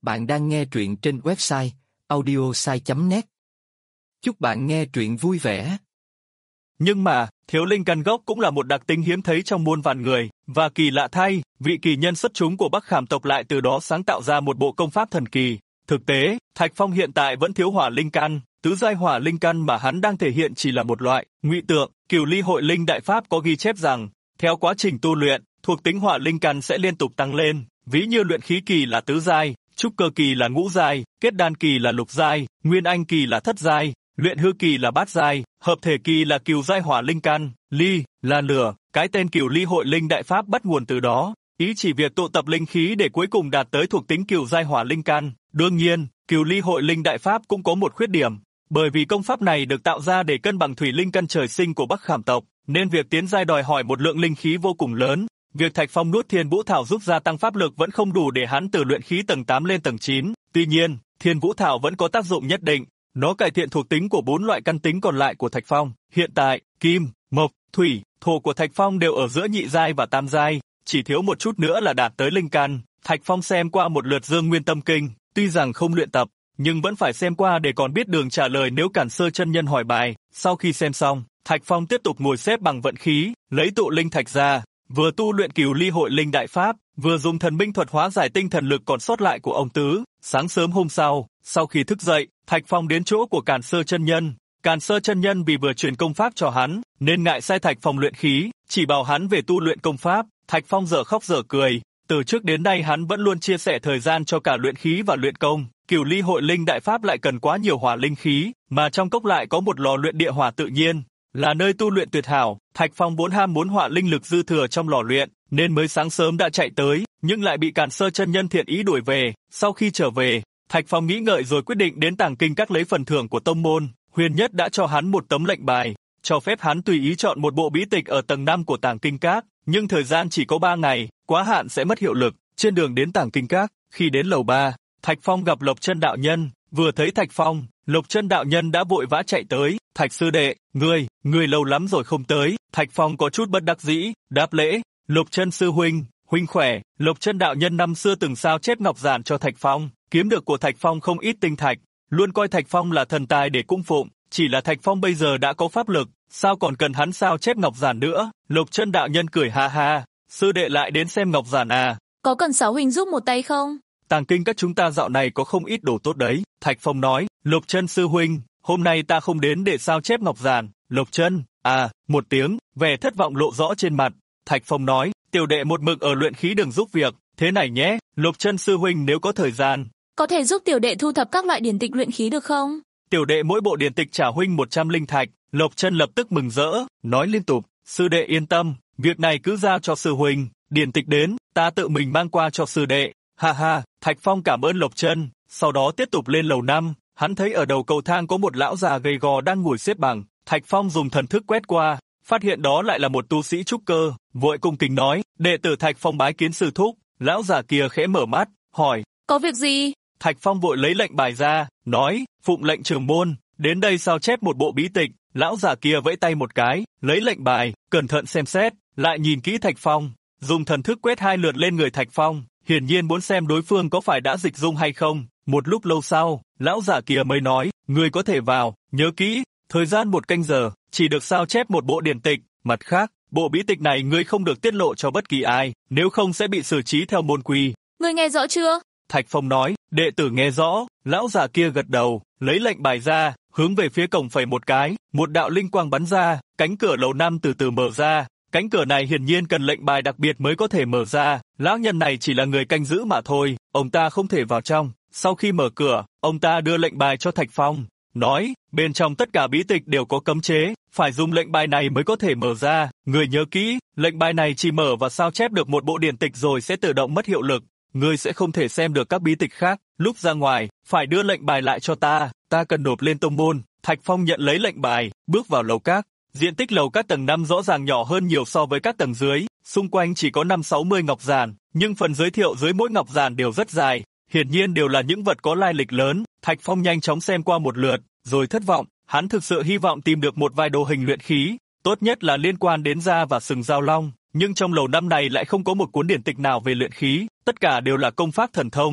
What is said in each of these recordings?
Bạn đang nghe truyện trên website audiosai.net. Chúc bạn nghe truyện vui vẻ. Nhưng mà, thiếu linh căn gốc cũng là một đặc tính hiếm thấy trong muôn vàn người, và kỳ lạ thay, vị kỳ nhân xuất chúng của Bắc Khảm tộc lại từ đó sáng tạo ra một bộ công pháp thần kỳ. Thực tế, Thạch Phong hiện tại vẫn thiếu hỏa linh căn, tứ giai hỏa linh căn mà hắn đang thể hiện chỉ là một loại ngụy tượng. Cửu Ly Hội Linh Đại Pháp có ghi chép rằng, theo quá trình tu luyện, thuộc tính hỏa linh căn sẽ liên tục tăng lên, ví như luyện khí kỳ là tứ giai, trúc cơ kỳ là ngũ giai, kết đan kỳ là lục giai, nguyên anh kỳ là thất giai, luyện hư kỳ là bát giai, hợp thể kỳ là cửu giai hỏa linh căn. Ly là lửa, cái tên Cửu Ly Hội Linh Đại Pháp bắt nguồn từ đó, ý chỉ việc tụ tập linh khí để cuối cùng đạt tới thuộc tính cửu giai hỏa linh căn. Đương nhiên, Cửu Ly Hội Linh Đại Pháp cũng có một khuyết điểm, bởi vì công pháp này được tạo ra để cân bằng thủy linh căn trời sinh của Bắc Khảm tộc, nên việc tiến giai đòi hỏi một lượng linh khí vô cùng lớn. Việc Thạch Phong nuốt Thiên Vũ Thảo giúp gia tăng pháp lực vẫn không đủ để hắn từ luyện khí tầng 8 lên tầng 9. Tuy nhiên, Thiên Vũ Thảo vẫn có tác dụng nhất định. Nó cải thiện thuộc tính của 4 loại căn tính còn lại của Thạch Phong. Hiện tại, kim, mộc, thủy, thổ của Thạch Phong đều ở giữa nhị giai và tam giai, chỉ thiếu một chút nữa là đạt tới linh căn. Thạch Phong xem qua một lượt Dương Nguyên Tâm Kinh, tuy rằng không luyện tập, nhưng vẫn phải xem qua để còn biết đường trả lời nếu Cản Sơ chân nhân hỏi bài. Sau khi xem xong, Thạch Phong tiếp tục ngồi xếp bằng vận khí, lấy tụ linh thạch ra, vừa tu luyện Cửu Ly Hội Linh Đại Pháp, vừa dùng thần binh thuật hóa giải tinh thần lực còn sót lại của ông Tứ. Sáng sớm hôm sau khi thức dậy, Thạch Phong đến chỗ của Càn Sơ chân nhân. Càn Sơ chân nhân vì vừa truyền công pháp cho hắn, nên ngại sai Thạch Phong luyện khí, chỉ bảo hắn về tu luyện công pháp. Thạch Phong dở khóc dở cười, từ trước đến nay hắn vẫn luôn chia sẻ thời gian cho cả luyện khí và luyện công. Cửu Ly Hội Linh Đại Pháp lại cần quá nhiều hỏa linh khí, mà trong cốc lại có một lò luyện địa hỏa tự nhiên, là nơi tu luyện tuyệt hảo. Thạch Phong vốn ham muốn hỏa linh lực dư thừa trong lò luyện, nên mới sáng sớm đã chạy tới, nhưng lại bị Càn Sơ chân nhân thiện ý đuổi về. Sau khi trở về, Thạch Phong nghĩ ngợi rồi quyết định đến Tàng Kinh Các lấy phần thưởng của tông môn. Huyền Nhất đã cho hắn một tấm lệnh bài, cho phép hắn tùy ý chọn một bộ bí tịch ở tầng 5 của Tàng Kinh Các, nhưng thời gian chỉ có 3 ngày, quá hạn sẽ mất hiệu lực. Trên đường đến Tàng Kinh Các, khi đến lầu 3, Thạch Phong gặp Lộc Chân đạo nhân. Vừa thấy Thạch Phong, Lộc Chân đạo nhân đã vội vã chạy tới. Thạch sư đệ, ngươi lâu lắm rồi không tới. Thạch Phong có chút bất đắc dĩ, đáp lễ. Lộc Chân sư huynh khỏe. Lộc Chân đạo nhân năm xưa từng sao chép ngọc giản cho Thạch Phong, kiếm được của Thạch Phong không ít tinh thạch, luôn coi Thạch Phong là thần tài để cung phụng. Chỉ là Thạch Phong bây giờ đã có pháp lực, sao còn cần hắn sao chép ngọc giản nữa? Lộc Chân đạo nhân cười ha ha, sư đệ lại đến xem ngọc giản à? Có cần Sáu huynh giúp một tay không? Tàng Kinh Các chúng ta dạo này có không ít đồ tốt đấy. Thạch Phong nói. Lộc Chân sư huynh, hôm nay ta không đến để sao chép ngọc giản. Lộc Chân, một tiếng, vẻ thất vọng lộ rõ trên mặt. Thạch Phong nói, tiểu đệ một mực ở luyện khí đường giúp việc, thế này nhé, Lộc Chân sư huynh nếu có thời gian, có thể giúp tiểu đệ thu thập các loại điển tịch luyện khí được không? Tiểu đệ mỗi bộ điển tịch trả huynh 100 linh thạch. Lộc Chân lập tức mừng rỡ, nói liên tục, sư đệ yên tâm, việc này cứ giao cho sư huynh, điển tịch đến, ta tự mình mang qua cho sư đệ. Ha ha, Thạch Phong cảm ơn Lộc Chân, sau đó tiếp tục lên lầu 5, hắn thấy ở đầu cầu thang có một lão già gầy gò đang ngồi xếp bằng. Thạch Phong dùng thần thức quét qua, phát hiện đó lại là một tu sĩ trúc cơ, vội cung kính nói, đệ tử Thạch Phong bái kiến sư thúc. Lão già kia khẽ mở mắt, hỏi, có việc gì? Thạch Phong vội lấy lệnh bài ra, nói, phụng lệnh trưởng môn, đến đây sao chép một bộ bí tịch. Lão già kia vẫy tay một cái, lấy lệnh bài, cẩn thận xem xét, lại nhìn kỹ Thạch Phong, dùng thần thức quét 2 lượt lên người Thạch Phong, hiển nhiên muốn xem đối phương có phải đã dịch dung hay không. Một lúc lâu sau, lão già kia mới nói, ngươi có thể vào, nhớ kỹ, thời gian 1 canh giờ, chỉ được sao chép một bộ điển tịch, mặt khác, bộ bí tịch này ngươi không được tiết lộ cho bất kỳ ai, nếu không sẽ bị xử trí theo môn quy. Ngươi nghe rõ chưa? Thạch Phong nói, đệ tử nghe rõ. Lão già kia gật đầu, lấy lệnh bài ra, hướng về phía cổng phẩy một cái, một đạo linh quang bắn ra, cánh cửa lầu 5 từ từ mở ra. Cánh cửa này hiển nhiên cần lệnh bài đặc biệt mới có thể mở ra. Lão nhân này chỉ là người canh giữ mà thôi, ông ta không thể vào trong. Sau khi mở cửa, ông ta đưa lệnh bài cho Thạch Phong, nói, bên trong tất cả bí tịch đều có cấm chế, phải dùng lệnh bài này mới có thể mở ra. Người nhớ kỹ, lệnh bài này chỉ mở và sao chép được một bộ điển tịch rồi sẽ tự động mất hiệu lực. Ngươi sẽ không thể xem được các bí tịch khác, lúc ra ngoài, phải đưa lệnh bài lại cho ta cần nộp lên tông môn. Thạch Phong nhận lấy lệnh bài, bước vào lầu các. Diện tích lầu các tầng 5 rõ ràng nhỏ hơn nhiều so với các tầng dưới, xung quanh chỉ có 5-60 ngọc giản, nhưng phần giới thiệu dưới mỗi ngọc giản đều rất dài, hiển nhiên đều là những vật có lai lịch lớn. Thạch Phong nhanh chóng xem qua một lượt, rồi thất vọng, hắn thực sự hy vọng tìm được một vài đồ hình luyện khí, tốt nhất là liên quan đến da và sừng giao long, nhưng trong lầu 5 này lại không có một cuốn điển tịch nào về luyện khí, tất cả đều là công pháp thần thông.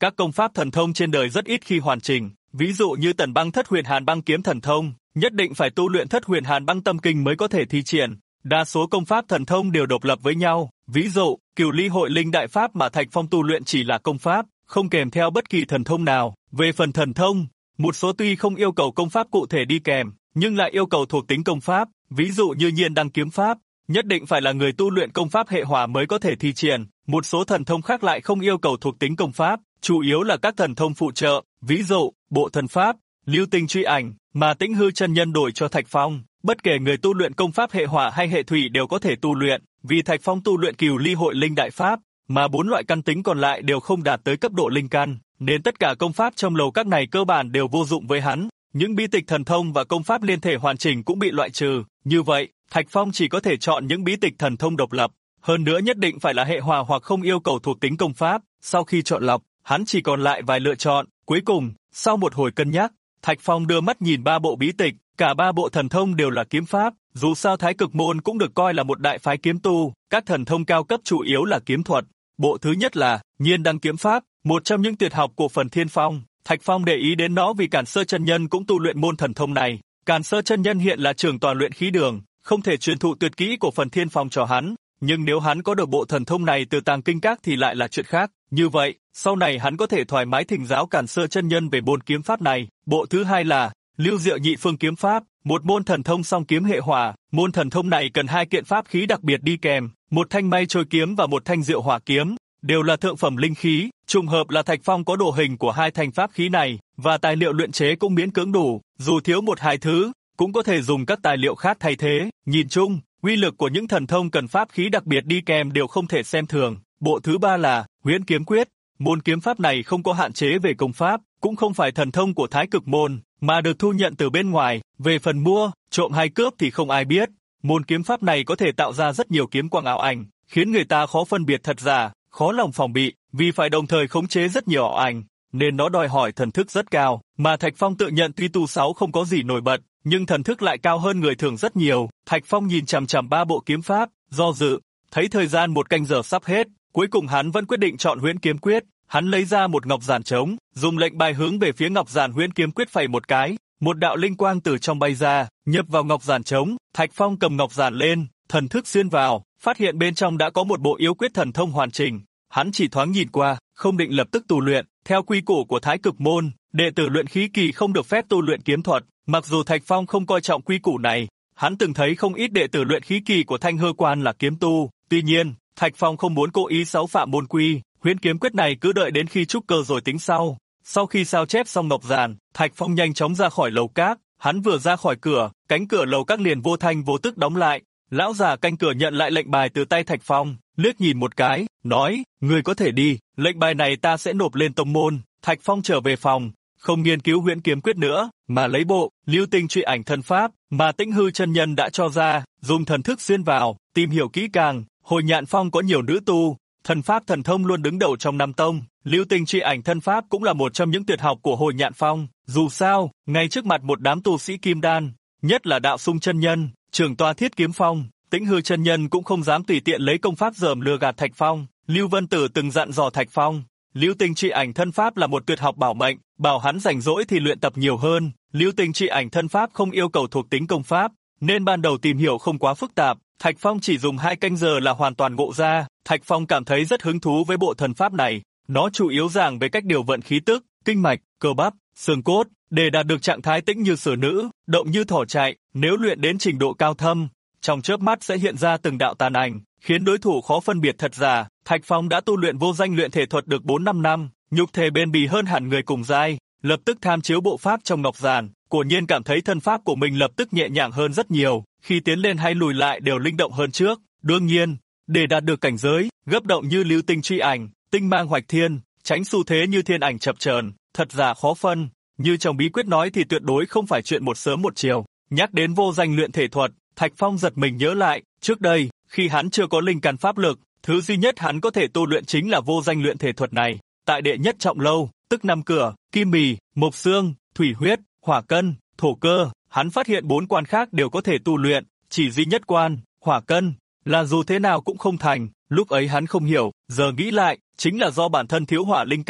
Các công pháp thần thông trên đời rất ít khi hoàn chỉnh, ví dụ như Tần Băng Thất Huyền Hàn Băng Kiếm thần thông, nhất định phải tu luyện Thất Huyền Hàn Băng Tâm Kinh mới có thể thi triển. Đa số công pháp thần thông đều độc lập với nhau, ví dụ, Cửu Ly Hội Linh Đại Pháp mà Thạch Phong tu luyện chỉ là công pháp, không kèm theo bất kỳ thần thông nào. Về phần thần thông, một số tuy không yêu cầu công pháp cụ thể đi kèm, nhưng lại yêu cầu thuộc tính công pháp, ví dụ như Nhiên Đăng Kiếm Pháp, nhất định phải là người tu luyện công pháp hệ hỏa mới có thể thi triển. Một số thần thông khác lại không yêu cầu thuộc tính công pháp, chủ yếu là các thần thông phụ trợ, ví dụ, Bộ Thần Pháp, Lưu Tinh Truy Ảnh, mà Tĩnh Hư chân nhân đổi cho Thạch Phong. Bất kể người tu luyện công pháp hệ hỏa hay hệ thủy đều có thể tu luyện, vì Thạch Phong tu luyện Cửu Ly Hội Linh Đại Pháp, mà 4 loại căn tính còn lại đều không đạt tới cấp độ linh căn, nên tất cả công pháp trong lầu các này cơ bản đều vô dụng với hắn. Những bí tịch thần thông và công pháp liên thể hoàn chỉnh cũng bị loại trừ. Như vậy, Thạch Phong chỉ có thể chọn những bí tịch thần thông độc lập, hơn nữa nhất định phải là hệ hỏa hoặc không yêu cầu thuộc tính công pháp. Sau khi chọn lọc, hắn chỉ còn lại vài lựa chọn. Cuối cùng, sau một hồi cân nhắc, Thạch Phong đưa mắt nhìn 3 bộ bí tịch, cả 3 bộ thần thông đều là kiếm pháp. Dù sao Thái Cực môn cũng được coi là một đại phái kiếm tu, các thần thông cao cấp chủ yếu là kiếm thuật. Bộ thứ nhất là Nhiên Đăng Kiếm Pháp, một trong những tuyệt học của Phần Thiên Phong. Thạch Phong để ý đến nó vì Càn Sơ chân nhân cũng tu luyện môn thần thông này. Càn Sơ chân nhân hiện là trưởng toàn luyện khí đường, không thể truyền thụ tuyệt kỹ của Phần Thiên Phong cho hắn, nhưng nếu hắn có được bộ thần thông này từ Tàng Kinh Các thì lại là chuyện khác. Như vậy, sau này hắn có thể thoải mái thỉnh giáo Càn Sơ chân nhân về môn kiếm pháp này. Bộ thứ hai là Lưu Diệu Nhị Phương Kiếm Pháp, một môn thần thông song kiếm hệ hỏa. Môn thần thông này cần 2 kiện pháp khí đặc biệt đi kèm, một thanh Mây Trôi Kiếm và một thanh Diệu Hỏa Kiếm, đều là thượng phẩm linh khí. Trùng hợp là Thạch Phong có đồ hình của 2 thanh pháp khí này, và tài liệu luyện chế cũng miễn cưỡng đủ, dù thiếu 1-2 thứ, cũng có thể dùng các tài liệu khác thay thế. Nhìn chung, uy lực của những thần thông cần pháp khí đặc biệt đi kèm đều không thể xem thường. Bộ thứ ba là Huyễn Kiếm Quyết. Môn kiếm pháp này không có hạn chế về công pháp, cũng không phải thần thông của Thái Cực môn, mà được thu nhận từ bên ngoài. Về phần mua, trộm hay cướp thì không ai biết. Môn kiếm pháp này có thể tạo ra rất nhiều kiếm quang ảo ảnh, khiến người ta khó phân biệt thật giả, khó lòng phòng bị, vì phải đồng thời khống chế rất nhiều ảo ảnh, nên nó đòi hỏi thần thức rất cao. Mà Thạch Phong tự nhận tuy tu 6 không có gì nổi bật, nhưng thần thức lại cao hơn người thường rất nhiều. Thạch Phong nhìn chằm chằm 3 bộ kiếm pháp, do dự, thấy thời gian 1 canh giờ sắp hết, cuối cùng hắn vẫn quyết định chọn Huyễn Kiếm Quyết. Hắn lấy ra một ngọc giản trống, dùng lệnh bài hướng về phía ngọc giản Huyễn Kiếm Quyết phẩy một cái, một đạo linh quang từ trong bay ra, nhập vào ngọc giản trống. Thạch Phong cầm ngọc giản lên, thần thức xuyên vào, phát hiện bên trong đã có một bộ yếu quyết thần thông hoàn chỉnh. Hắn chỉ thoáng nhìn qua, không định lập tức tu luyện. Theo quy củ của Thái Cực môn, đệ tử luyện khí kỳ không được phép tu luyện kiếm thuật. Mặc dù Thạch Phong không coi trọng quy củ này, hắn từng thấy không ít đệ tử luyện khí kỳ của Thanh Hư Quan là kiếm tu. Tuy nhiên, Thạch Phong không muốn cố ý xáo phạm môn quy. Huyễn Kiếm Quyết này cứ đợi đến khi trúc cơ rồi tính sau. Sau khi sao chép xong ngọc giản, Thạch Phong nhanh chóng ra khỏi lầu các. Hắn vừa ra khỏi cửa, cánh cửa lầu các liền vô thanh vô tức đóng lại. Lão già canh cửa nhận lại lệnh bài từ tay Thạch Phong, liếc nhìn một cái, nói: "Ngươi có thể đi, lệnh bài này ta sẽ nộp lên tông môn." Thạch Phong trở về phòng, không nghiên cứu Huyễn Kiếm Quyết nữa, mà lấy bộ Lưu Tinh Truy Ảnh thân pháp mà Tĩnh Hư chân nhân đã cho ra, dùng thần thức xuyên vào, tìm hiểu kỹ càng. Hồi Nhạn Phong có nhiều nữ tu, thần pháp thần thông luôn đứng đầu trong 5 tông. Lưu Tinh Truy Ảnh thân pháp cũng là một trong những tuyệt học của Hồi Nhạn Phong. Dù sao, ngay trước mặt một đám tu sĩ kim đan, nhất là Đạo Sung chân nhân, trưởng tọa Thiết Kiếm Phong, Tĩnh Hư chân nhân cũng không dám tùy tiện lấy công pháp dởm lừa gạt Thạch Phong. Lưu Vân Tử từng dặn dò Thạch Phong, Lưu Tinh Truy Ảnh thân pháp là một tuyệt học bảo mệnh, bảo hắn rảnh rỗi thì luyện tập nhiều hơn. Lưu Tinh Truy Ảnh thân pháp không yêu cầu thuộc tính công pháp, nên ban đầu tìm hiểu không quá phức tạp. Thạch Phong chỉ dùng 2 canh giờ là hoàn toàn ngộ ra. Thạch Phong cảm thấy rất hứng thú với bộ thần pháp này. Nó chủ yếu giảng về cách điều vận khí tức, kinh mạch, cơ bắp, xương cốt, để đạt được trạng thái tĩnh như sử nữ, động như thỏ chạy. Nếu luyện đến trình độ cao thâm, trong chớp mắt sẽ hiện ra từng đạo tàn ảnh, khiến đối thủ khó phân biệt thật giả. Thạch Phong đã tu luyện vô danh luyện thể thuật được 4-5 năm, nhục thể bền bỉ hơn hẳn người cùng giai. Lập tức tham chiếu bộ pháp trong ngọc giản, quả nhiên cảm thấy thân pháp của mình lập tức nhẹ nhàng hơn rất nhiều, khi tiến lên hay lùi lại đều linh động hơn trước. Đương nhiên, để đạt được cảnh giới gấp động như Lưu Tinh Truy Ảnh, tinh mang hoạch thiên, tránh xu thế như thiên ảnh chập chờn, thật giả khó phân, như trong bí quyết nói thì tuyệt đối không phải chuyện một sớm một chiều. Nhắc đến vô danh luyện thể thuật, Thạch Phong giật mình nhớ lại, trước đây, khi hắn chưa có linh căn pháp lực, thứ duy nhất hắn có thể tu luyện chính là vô danh luyện thể thuật này. Tại đệ nhất trọng lâu, tức 5 cửa, kim mì, mộc xương, thủy huyết, hỏa cân, thổ cơ, hắn phát hiện 4 quan khác đều có thể tu luyện, chỉ duy nhất quan, hỏa cân, là dù thế nào cũng không thành. Lúc ấy hắn không hiểu, giờ nghĩ lại, chính là do bản thân thiếu hỏa linh căn,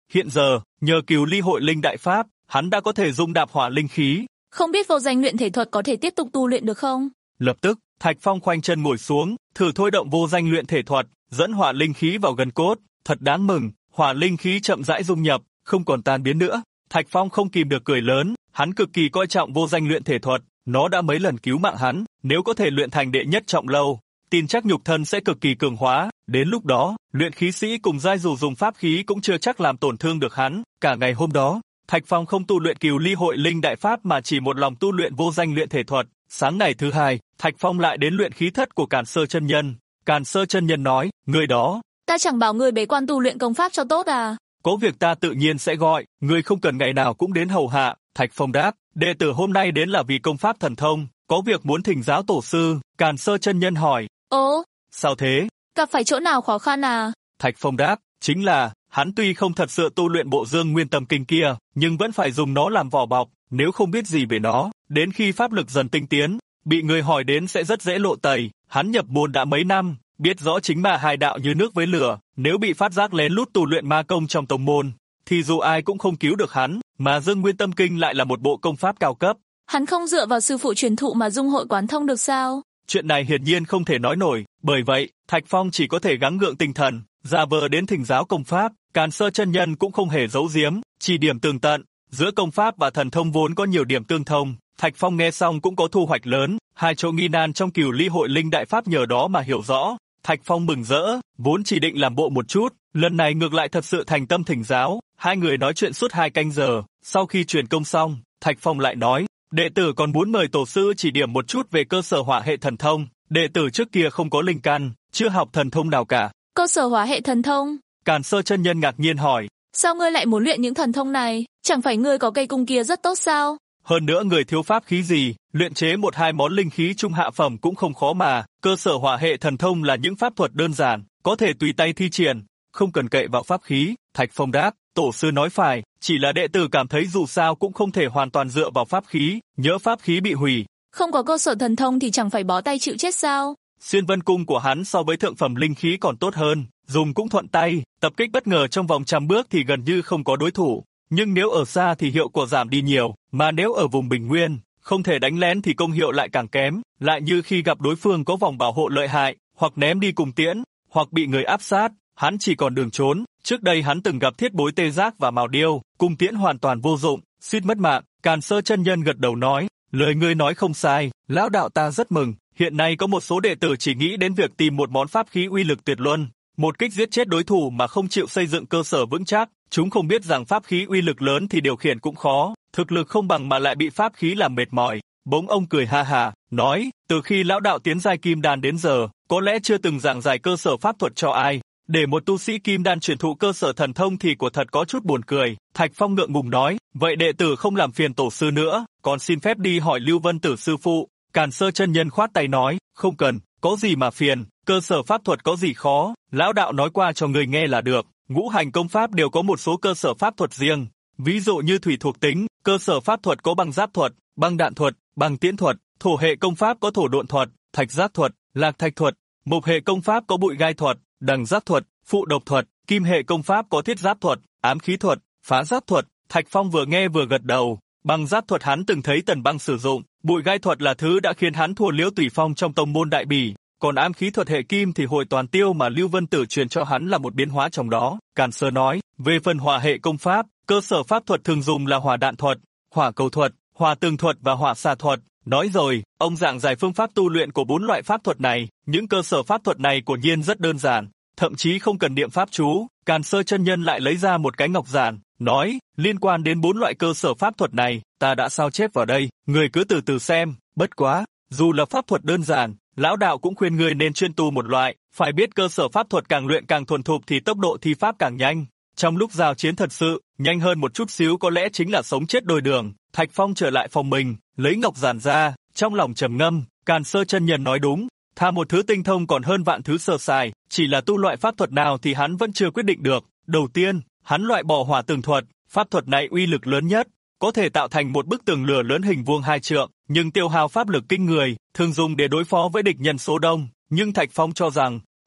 Hiện giờ, nhờ Cửu Ly Hội Linh Đại Pháp, hắn đã có thể dung đạp hỏa linh khí. Không biết vô danh luyện thể thuật có thể tiếp tục tu luyện được không? Lập tức, Thạch Phong khoanh chân ngồi xuống, thử thôi động vô danh luyện thể thuật, dẫn hỏa linh khí vào gân cốt. Thật đáng mừng, hỏa linh khí chậm rãi dung nhập, không còn tan biến nữa. Thạch Phong không kìm được cười lớn, hắn cực kỳ coi trọng vô danh luyện thể thuật, nó đã mấy lần cứu mạng hắn, nếu có thể luyện thành đệ nhất trọng lâu, tin chắc nhục thân sẽ cực kỳ cường hóa, đến lúc đó, luyện khí sĩ cùng giai dù dùng pháp khí cũng chưa chắc làm tổn thương được hắn. Cả ngày hôm đó, Thạch Phong không tu luyện Cửu Ly Hội Linh Đại Pháp mà chỉ một lòng tu luyện vô danh luyện thể thuật. Sáng ngày thứ hai, Thạch Phong lại đến luyện khí thất của Càn Sơ chân nhân. Càn Sơ chân nhân nói, người đó, Ta chẳng bảo người bế quan tu luyện công pháp cho tốt à? có việc ta tự nhiên sẽ gọi, người không cần ngày nào cũng đến hầu hạ. Thạch Phong đáp, đệ tử hôm nay đến là vì công pháp thần thông, có việc muốn thỉnh giáo tổ sư. Càn Sơ chân nhân hỏi, Ồ, sao thế? gặp phải chỗ nào khó khăn à? Thạch Phong đáp, chính là, hắn tuy không thật sự tu luyện bộ Dương Nguyên Tâm Kinh kia, nhưng vẫn phải dùng nó làm vỏ bọc, nếu không biết gì về nó, đến khi pháp lực dần tinh tiến, bị người hỏi đến sẽ rất dễ lộ tẩy. Hắn nhập môn đã mấy năm, biết rõ chính ma hai đạo như nước với lửa, nếu bị phát giác lén lút tu luyện ma công trong tông môn, thì dù ai cũng không cứu được hắn, mà Dương Nguyên Tâm Kinh lại là một bộ công pháp cao cấp. Hắn không dựa vào sư phụ truyền thụ mà dung hội quán thông được sao? Chuyện này hiển nhiên không thể nói nổi, bởi vậy, Thạch Phong chỉ có thể gắng gượng tinh thần, giả vờ đến thỉnh giáo công pháp. Càn Sơ chân nhân cũng không hề giấu giếm, chỉ điểm tường tận, giữa công pháp và thần thông vốn có nhiều điểm tương thông. Thạch Phong nghe xong cũng có thu hoạch lớn, hai chỗ nghi nan trong Cửu Ly Hội Linh Đại Pháp nhờ đó mà hiểu rõ. Thạch Phong mừng rỡ, vốn chỉ định làm bộ một chút, lần này ngược lại thật sự thành tâm thỉnh giáo. Hai người nói chuyện suốt 2 canh giờ, sau khi truyền công xong, Thạch Phong lại nói, đệ tử còn muốn mời tổ sư chỉ điểm một chút về cơ sở hỏa hệ thần thông, đệ tử trước kia không có linh căn, chưa học thần thông nào cả. Cơ sở hỏa hệ thần thông? Càn Sơ chân nhân ngạc nhiên hỏi, Sao ngươi lại muốn luyện những thần thông này? Chẳng phải ngươi có cây cung kia rất tốt sao? hơn nữa người thiếu pháp khí gì, luyện chế 1-2 món linh khí trung hạ phẩm cũng không khó mà. Cơ sở hỏa hệ thần thông là những pháp thuật đơn giản, có thể tùy tay thi triển, không cần cậy vào pháp khí. Thạch Phong đáp, tổ sư nói phải, chỉ là đệ tử cảm thấy dù sao cũng không thể hoàn toàn dựa vào pháp khí, nhỡ pháp khí bị hủy. Không có cơ sở thần thông thì chẳng phải bó tay chịu chết sao? Xuyên vân cung của hắn so với thượng phẩm linh khí còn tốt hơn, dùng cũng thuận tay, tập kích bất ngờ trong vòng 100 bước thì gần như không có đối thủ. Nhưng nếu ở xa thì hiệu quả giảm đi nhiều, mà nếu ở vùng bình nguyên, không thể đánh lén thì công hiệu lại càng kém, lại như khi gặp đối phương có vòng bảo hộ lợi hại, hoặc ném đi cùng tiễn, hoặc bị người áp sát, hắn chỉ còn đường trốn. Trước đây hắn từng gặp thiết bối tê giác và mào điêu, cung tiễn hoàn toàn vô dụng, suýt mất mạng. Càn Sơ chân nhân gật đầu nói, lời ngươi nói không sai, lão đạo ta rất mừng. Hiện nay có một số đệ tử chỉ nghĩ đến việc tìm một món pháp khí uy lực tuyệt luân, một kích giết chết đối thủ mà không chịu xây dựng cơ sở vững chắc. Chúng không biết rằng pháp khí uy lực lớn thì điều khiển cũng khó, thực lực không bằng mà lại bị pháp khí làm mệt mỏi. Bỗng ông cười ha hà, nói, từ khi lão đạo tiến giai kim đan đến giờ, có lẽ chưa từng giảng giải cơ sở pháp thuật cho ai. Để một tu sĩ kim đan truyền thụ cơ sở thần thông thì quả thật có chút buồn cười. Thạch Phong ngượng ngùng nói, vậy đệ tử không làm phiền tổ sư nữa, còn xin phép đi hỏi Lưu Vân Tử sư phụ. Càn Sơ chân nhân khoát tay nói, không cần, có gì mà phiền, cơ sở pháp thuật có gì khó, lão đạo nói qua cho người nghe là được. Ngũ hành công pháp đều có một số cơ sở pháp thuật riêng, ví dụ như thủy thuộc tính, cơ sở pháp thuật có băng giáp thuật, băng đạn thuật, băng tiễn thuật, thổ hệ công pháp có thổ độn thuật, thạch giáp thuật, lạc thạch thuật, mộc hệ công pháp có bụi gai thuật, đằng giáp thuật, phụ độc thuật, kim hệ công pháp có thiết giáp thuật, ám khí thuật, phá giáp thuật. Thạch Phong vừa nghe vừa gật đầu, băng giáp thuật hắn từng thấy Tần Băng sử dụng, bụi gai thuật là thứ đã khiến hắn thua Liễu Tùy Phong trong tông môn Đại Bỉ. Còn ám khí thuật hệ kim thì hồi toàn tiêu mà Lưu Vân Tử truyền cho hắn là một biến hóa trong đó. Càn Sơ nói, về phần hỏa hệ công pháp, cơ sở pháp thuật thường dùng là hỏa đạn thuật, hỏa cầu thuật, hỏa tường thuật và hỏa xà thuật. Nói rồi, ông giảng giải phương pháp tu luyện của 4 loại pháp thuật này. Những cơ sở pháp thuật này của nhiên rất đơn giản, thậm chí không cần niệm pháp chú. Càn Sơ chân nhân lại lấy ra một cái ngọc giản, nói, liên quan đến 4 loại cơ sở pháp thuật này, ta đã sao chép vào đây, người cứ từ từ xem. Bất quá, dù là pháp thuật đơn giản, lão đạo cũng khuyên người nên chuyên tu một loại, phải biết cơ sở pháp thuật càng luyện càng thuần thục thì tốc độ thi pháp càng nhanh. Trong lúc giao chiến thật sự, nhanh hơn một chút xíu có lẽ chính là sống chết đôi đường. Thạch Phong trở lại phòng mình, lấy ngọc giản ra, trong lòng trầm ngâm, Càn Sơ chân nhân nói đúng, thà một thứ tinh thông còn hơn vạn thứ sơ sài, chỉ là tu loại pháp thuật nào thì hắn vẫn chưa quyết định được. Đầu tiên, hắn loại bỏ hỏa tường thuật, pháp thuật này uy lực lớn nhất, có thể tạo thành một bức tường lửa lớn hình vuông 2 trượng, nhưng tiêu hao pháp lực kinh người, thường dùng để đối phó với địch nhân số đông. Nhưng Thạch Phong cho rằng,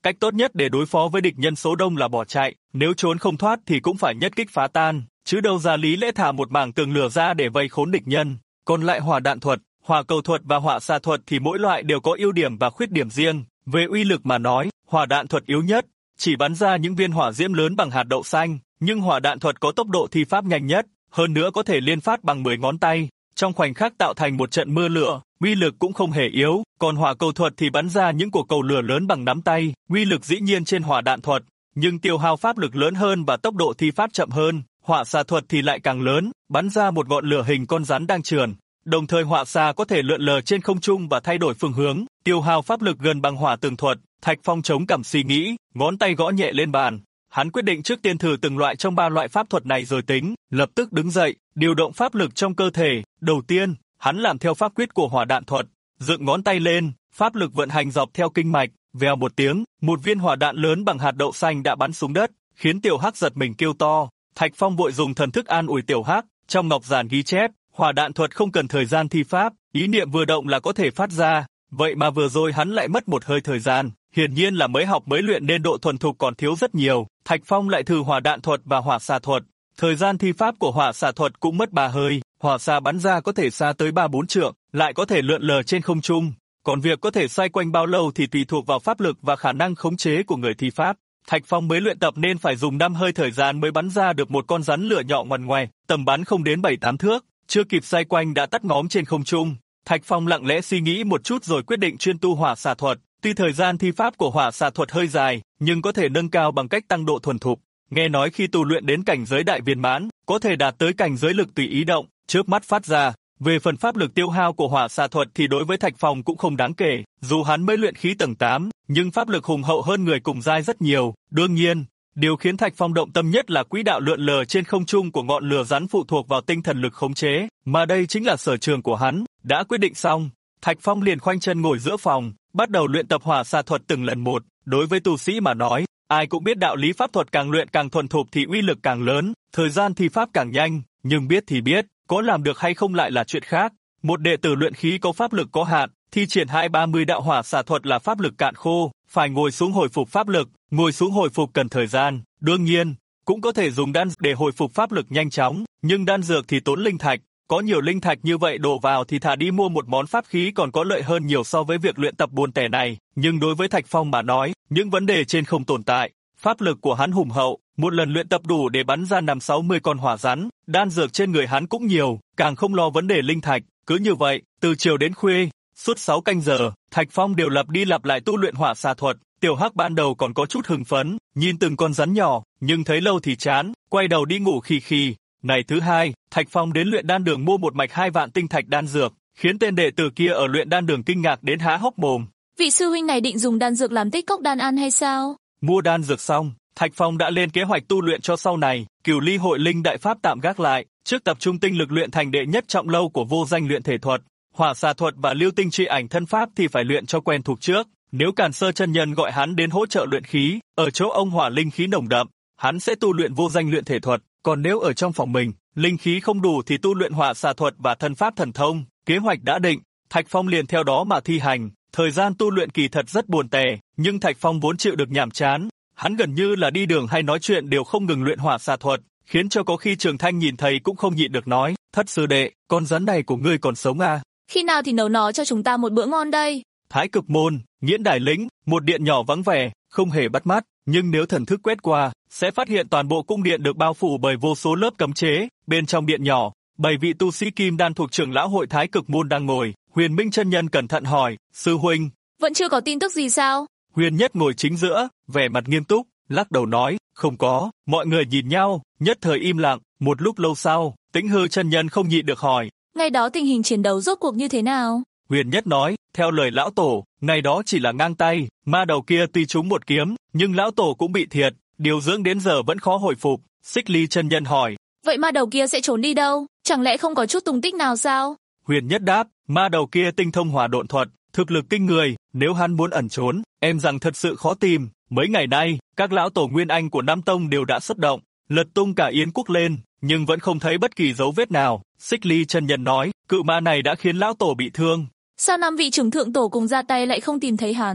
cách tốt nhất để đối phó với địch nhân số đông là bỏ chạy, nếu trốn không thoát thì cũng phải nhất kích phá tan, chứ đâu ra lý lẽ thả một mảng tường lửa ra để vây khốn địch nhân. Còn lại hỏa đạn thuật, hỏa cầu thuật và hỏa xạ thuật thì mỗi loại đều có ưu điểm và khuyết điểm riêng. Về uy lực mà nói, hỏa đạn thuật yếu nhất, chỉ bắn ra những viên hỏa diễm lớn bằng hạt đậu xanh, nhưng hỏa đạn thuật có tốc độ thi pháp nhanh nhất, hơn nữa có thể liên phát bằng 10 ngón tay, trong khoảnh khắc tạo thành một trận mưa lửa, uy lực cũng không hề yếu. Còn hỏa cầu thuật thì bắn ra những quả cầu lửa lớn bằng nắm tay, uy lực dĩ nhiên trên hỏa đạn thuật, nhưng tiêu hao pháp lực lớn hơn và tốc độ thi pháp chậm hơn. Hỏa xạ thuật thì lại càng lớn, bắn ra một ngọn lửa hình con rắn đang trườn. Đồng thời hỏa xạ có thể lượn lờ trên không trung và thay đổi phương hướng, tiêu hao pháp lực gần bằng hỏa tường thuật. Thạch Phong chống cằm suy nghĩ, ngón tay gõ nhẹ lên bàn. Hắn quyết định trước tiên thử từng loại trong 3 loại pháp thuật này rồi tính, lập tức đứng dậy, điều động pháp lực trong cơ thể. Đầu tiên, hắn làm theo pháp quyết của hỏa đạn thuật, dựng ngón tay lên, pháp lực vận hành dọc theo kinh mạch, vèo một tiếng, một viên hỏa đạn lớn bằng hạt đậu xanh đã bắn xuống đất, khiến Tiểu Hắc giật mình kêu to. Thạch Phong vội dùng thần thức an ủi Tiểu Hắc, trong ngọc giản ghi chép, hỏa đạn thuật không cần thời gian thi pháp, ý niệm vừa động là có thể phát ra, vậy mà vừa rồi hắn lại mất một hơi thời gian, hiển nhiên là mới học mới luyện nên độ thuần thục còn thiếu rất nhiều. Thạch Phong lại thử hỏa đạn thuật và hỏa xạ thuật, thời gian thi pháp của hỏa xạ thuật cũng mất 3 hơi, hỏa xạ bắn ra có thể xa tới 3-4 trượng, lại có thể lượn lờ trên không trung, còn việc có thể xoay quanh bao lâu thì tùy thuộc vào pháp lực và khả năng khống chế của người thi pháp. Thạch Phong mới luyện tập nên phải dùng 5 hơi thời gian mới bắn ra được một con rắn lửa nhọn ngoằn ngoèo, tầm bắn không đến 7-8 thước, chưa kịp xoay quanh đã tắt ngóm trên không trung. Thạch Phong lặng lẽ suy nghĩ một chút rồi quyết định chuyên tu hỏa xạ thuật. Tuy thời gian thi pháp của hỏa xạ thuật hơi dài, nhưng có thể nâng cao bằng cách tăng độ thuần thục. Nghe nói khi tu luyện đến cảnh giới đại viên mãn, có thể đạt tới cảnh giới lực tùy ý động, chớp mắt phát ra. Về phần pháp lực tiêu hao của hỏa xạ thuật thì đối với Thạch Phong cũng không đáng kể, dù hắn mới luyện khí tầng 8, nhưng pháp lực hùng hậu hơn người cùng giai rất nhiều. Đương nhiên, điều khiến Thạch Phong động tâm nhất là quỹ đạo lượn lờ trên không trung của ngọn lửa rắn phụ thuộc vào tinh thần lực khống chế, mà đây chính là sở trường của hắn. Đã quyết định xong, Thạch Phong liền khoanh chân ngồi giữa phòng, bắt đầu luyện tập hỏa xạ thuật từng lần một. Đối với tu sĩ mà nói, ai cũng biết đạo lý pháp thuật càng luyện càng thuần thục thì uy lực càng lớn, thời gian thi pháp càng nhanh, nhưng biết thì biết, có làm được hay không lại là chuyện khác. Một đệ tử luyện khí có pháp lực có hạn, thi triển 20-30 đạo hỏa xạ thuật là pháp lực cạn khô, phải ngồi xuống hồi phục pháp lực, ngồi xuống hồi phục cần thời gian. Đương nhiên, cũng có thể dùng đan để hồi phục pháp lực nhanh chóng, nhưng đan dược thì tốn linh thạch, có nhiều linh thạch như vậy đổ vào thì thà đi mua một món pháp khí còn có lợi hơn nhiều so với việc luyện tập buồn tẻ này. Nhưng đối với Thạch Phong mà nói, những vấn đề trên không tồn tại, pháp lực của hắn hùng hậu, một lần luyện tập đủ để bắn ra 5-60 con hỏa rắn, đan dược trên người hắn cũng nhiều, càng không lo vấn đề linh thạch. Cứ như vậy, từ chiều đến khuya, suốt 6 canh giờ, Thạch Phong đều lặp đi lặp lại tu luyện hỏa xạ thuật. Tiểu Hắc ban đầu còn có chút hưng phấn, nhìn từng con rắn nhỏ, nhưng thấy lâu thì chán, quay đầu đi ngủ khì khì. Ngày thứ 2, Thạch Phong đến luyện đan đường mua một mạch 2 vạn tinh thạch đan dược, khiến tên đệ tử kia ở luyện đan đường kinh ngạc đến há hốc mồm. Vị sư huynh này định dùng đan dược làm tích cốc đan ăn hay sao? Mua đan dược xong, Thạch Phong đã lên kế hoạch tu luyện cho sau này. Cửu Ly Hội Linh đại pháp tạm gác lại, trước tập trung tinh lực luyện thành đệ nhất trọng lâu của vô danh luyện thể thuật, hỏa xạ thuật và lưu tinh truy ảnh thân pháp thì phải luyện cho quen thuộc trước. Nếu Càn Sơ chân nhân gọi hắn đến hỗ trợ luyện khí, ở chỗ ông hỏa linh khí nồng đậm, hắn sẽ tu luyện vô danh luyện thể thuật, còn nếu ở trong phòng mình, linh khí không đủ thì tu luyện hỏa xạ thuật và thân pháp thần thông. Kế hoạch đã định, Thạch Phong liền theo đó mà thi hành. Thời gian tu luyện kỳ thật rất buồn tẻ, nhưng Thạch Phong vốn chịu được nhàm chán, hắn gần như là đi đường hay nói chuyện đều không ngừng luyện hỏa xạ thuật, khiến cho có khi Trường Thanh nhìn thấy cũng không nhịn được nói: "Thất sư đệ, con rắn này của ngươi còn sống à? Khi nào thì nấu nó cho chúng ta một bữa ngon đây?" Thái Cực Môn, Nghiễn Đài Lĩnh, một điện nhỏ vắng vẻ, không hề bắt mắt, nhưng nếu thần thức quét qua, sẽ phát hiện toàn bộ cung điện được bao phủ bởi vô số lớp cấm chế. Bên trong điện nhỏ, 7 vị tu sĩ kim đan thuộc trưởng lão hội Thái Cực Môn đang ngồi. Huyền Minh chân nhân cẩn thận hỏi: "Sư huynh, vẫn chưa có tin tức gì sao?" Huyền Nhất ngồi chính giữa, vẻ mặt nghiêm túc, lắc đầu nói: "Không có." Mọi người nhìn nhau, nhất thời im lặng. Một lúc lâu sau, Tĩnh Hư chân nhân không nhịn được hỏi: "Ngày đó tình hình chiến đấu rốt cuộc như thế nào?" Huyền Nhất nói: "Theo lời lão tổ, ngày đó chỉ là ngang tay, ma đầu kia tuy trúng một kiếm, nhưng lão tổ cũng bị thiệt, điều dưỡng đến giờ vẫn khó hồi phục." Xích Ly chân nhân hỏi: "Vậy ma đầu kia sẽ trốn đi đâu? Chẳng lẽ không có chút tung tích nào sao?" Huyền Nhất đáp: "Ma đầu kia tinh thông hỏa độn thuật, thực lực kinh người, nếu hắn muốn ẩn trốn, em rằng thật sự khó tìm. Mấy ngày nay, các lão tổ nguyên anh của Nam Tông đều đã xuất động, lật tung cả Yến quốc lên, nhưng vẫn không thấy bất kỳ dấu vết nào." Xích Ly chân nhân nói: "Cự ma này đã khiến lão tổ bị thương." "Sao 5 vị trưởng thượng tổ cùng ra tay lại không tìm thấy hắn?"